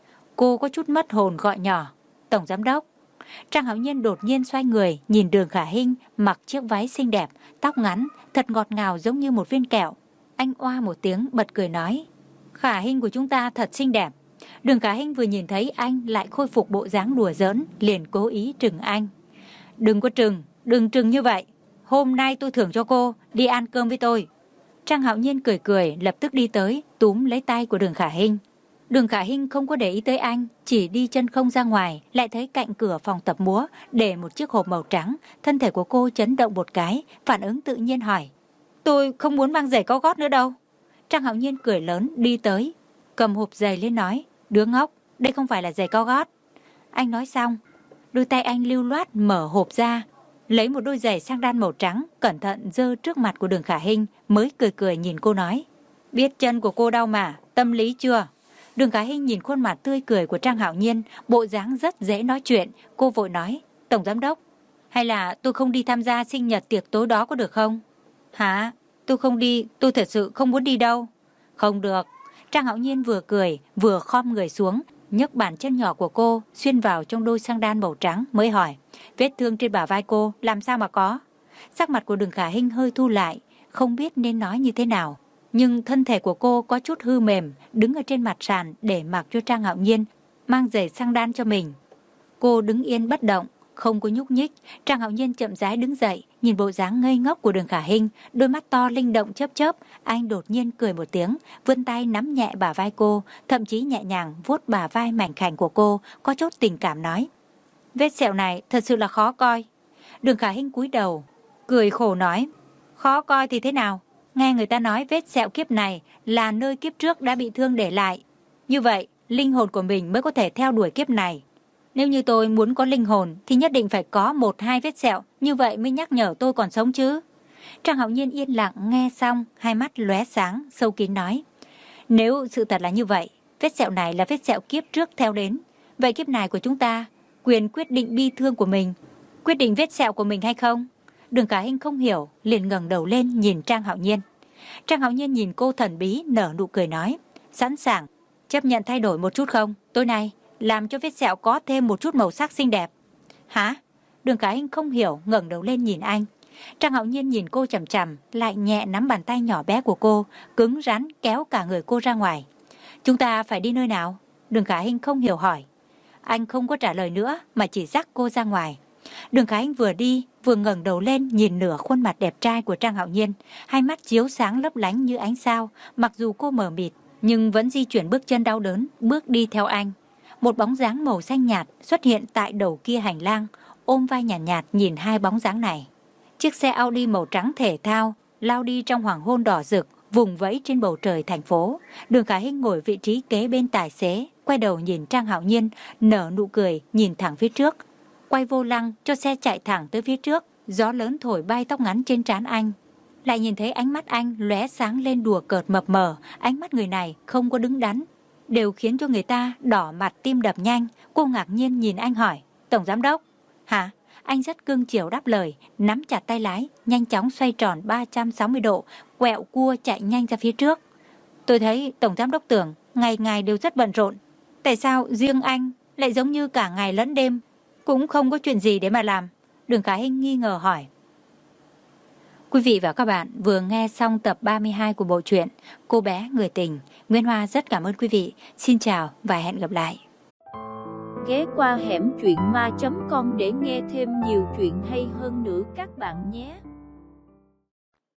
Cô có chút mất hồn gọi nhỏ. Tổng giám đốc. Trang Hạo Nhiên đột nhiên xoay người, nhìn Đường Khả Hinh mặc chiếc váy xinh đẹp, tóc ngắn, thật ngọt ngào giống như một viên kẹo. Anh oa một tiếng bật cười nói. Khả Hinh của chúng ta thật xinh đẹp. Đường Khả Hinh vừa nhìn thấy anh lại khôi phục bộ dáng đùa giỡn, liền cố ý trừng anh. Đừng có trừng, đừng trừng như vậy. Hôm nay tôi thưởng cho cô, đi ăn cơm với tôi. Trang Hạo Nhiên cười cười, lập tức đi tới, túm lấy tay của Đường Khả Hinh. Đường Khả Hinh không có để ý tới anh, chỉ đi chân không ra ngoài, lại thấy cạnh cửa phòng tập múa để một chiếc hộp màu trắng. Thân thể của cô chấn động một cái, phản ứng tự nhiên hỏi. Tôi không muốn mang giày cao gót nữa đâu. Trang Hạo Nhiên cười lớn đi tới, cầm hộp giày lên nói. Đứa ngốc, đây không phải là giày cao gót. Anh nói xong, đôi tay anh lưu loát mở hộp ra, lấy một đôi giày sang đan màu trắng, cẩn thận giơ trước mặt của Đường Khả Hinh, mới cười cười nhìn cô nói. Biết chân của cô đau mà, tâm lý chưa? Đường Khả Hinh nhìn khuôn mặt tươi cười của Trang Hạo Nhiên, bộ dáng rất dễ nói chuyện. Cô vội nói, Tổng giám đốc, hay là tôi không đi tham gia sinh nhật tiệc tối đó có được không? Hả? Tôi không đi, tôi thật sự không muốn đi đâu. Không được. Trang Hạo Nhiên vừa cười, vừa khom người xuống, nhấc bàn chân nhỏ của cô xuyên vào trong đôi sang đan màu trắng mới hỏi. Vết thương trên bả vai cô làm sao mà có? Sắc mặt của Đường Khả Hinh hơi thu lại, không biết nên nói như thế nào. Nhưng thân thể của cô có chút hư mềm, đứng ở trên mặt sàn để mặc cho Trang Hạo Nhiên mang giày sang đan cho mình. Cô đứng yên bất động, không có nhúc nhích. Trang Hạo Nhiên chậm rãi đứng dậy, nhìn bộ dáng ngây ngốc của Đường Khả Hinh, đôi mắt to linh động chớp chớp. Anh đột nhiên cười một tiếng, vươn tay nắm nhẹ bả vai cô, thậm chí nhẹ nhàng vuốt bả vai mảnh khảnh của cô, có chút tình cảm nói. Vết sẹo này thật sự là khó coi. Đường Khả Hinh cúi đầu, cười khổ nói. Khó coi thì thế nào? Nghe người ta nói vết sẹo kiếp này là nơi kiếp trước đã bị thương để lại. Như vậy, linh hồn của mình mới có thể theo đuổi kiếp này. Nếu như tôi muốn có linh hồn thì nhất định phải có một hai vết sẹo, như vậy mới nhắc nhở tôi còn sống chứ. Trang Hạo Nhiên yên lặng nghe xong, hai mắt lóe sáng, sâu kín nói. Nếu sự thật là như vậy, vết sẹo này là vết sẹo kiếp trước theo đến. Vậy kiếp này của chúng ta, quyền quyết định bi thương của mình, quyết định vết sẹo của mình hay không? Đường Khả Hinh không hiểu, liền ngẩng đầu lên nhìn Trang Hạo Nhiên. Trang Hạo Nhiên nhìn cô thần bí nở nụ cười nói, sẵn sàng, chấp nhận thay đổi một chút không? Tối nay, làm cho vết sẹo có thêm một chút màu sắc xinh đẹp. Hả? Đường Khả Hinh không hiểu, ngẩng đầu lên nhìn anh. Trang Hạo Nhiên nhìn cô chằm chằm, lại nhẹ nắm bàn tay nhỏ bé của cô, cứng rắn kéo cả người cô ra ngoài. Chúng ta phải đi nơi nào? Đường Khả Hinh không hiểu hỏi. Anh không có trả lời nữa mà chỉ dắt cô ra ngoài. Đường Khả Hinh vừa đi vừa ngẩng đầu lên nhìn nửa khuôn mặt đẹp trai của Trang Hạo Nhiên, hai mắt chiếu sáng lấp lánh như ánh sao. Mặc dù cô mờ mịt nhưng vẫn di chuyển bước chân đau đớn, bước đi theo anh. Một bóng dáng màu xanh nhạt xuất hiện tại đầu kia hành lang, ôm vai nhàn nhạt, nhạt nhìn hai bóng dáng này. Chiếc xe Audi màu trắng thể thao lao đi trong hoàng hôn đỏ rực, vùng vẫy trên bầu trời thành phố. Đường Khả Hinh ngồi vị trí kế bên tài xế, quay đầu nhìn Trang Hạo Nhiên, nở nụ cười nhìn thẳng phía trước. Quay vô lăng cho xe chạy thẳng tới phía trước, gió lớn thổi bay tóc ngắn trên trán anh. Lại nhìn thấy ánh mắt anh lóe sáng lên đùa cợt mập mờ, ánh mắt người này không có đứng đắn, đều khiến cho người ta đỏ mặt tim đập nhanh. Cô ngạc nhiên nhìn anh hỏi, Tổng Giám Đốc? Hả? Anh rất cưng chiều đáp lời, nắm chặt tay lái, nhanh chóng xoay tròn ba trăm sáu mươi độ, quẹo cua chạy nhanh ra phía trước. Tôi thấy Tổng Giám Đốc Tưởng ngày ngày đều rất bận rộn. Tại sao riêng anh lại giống như cả ngày lẫn đêm, cũng không có chuyện gì để mà làm? Đường Khả Hinh nghi ngờ hỏi. Quý vị và các bạn vừa nghe xong tập ba mươi hai của bộ truyện Cô bé người tình. Nguyễn Hoa rất cảm ơn quý vị. Xin chào và hẹn gặp lại. Ghé qua hẻm truyện ma chấm com để nghe thêm nhiều chuyện hay hơn nữa các bạn nhé.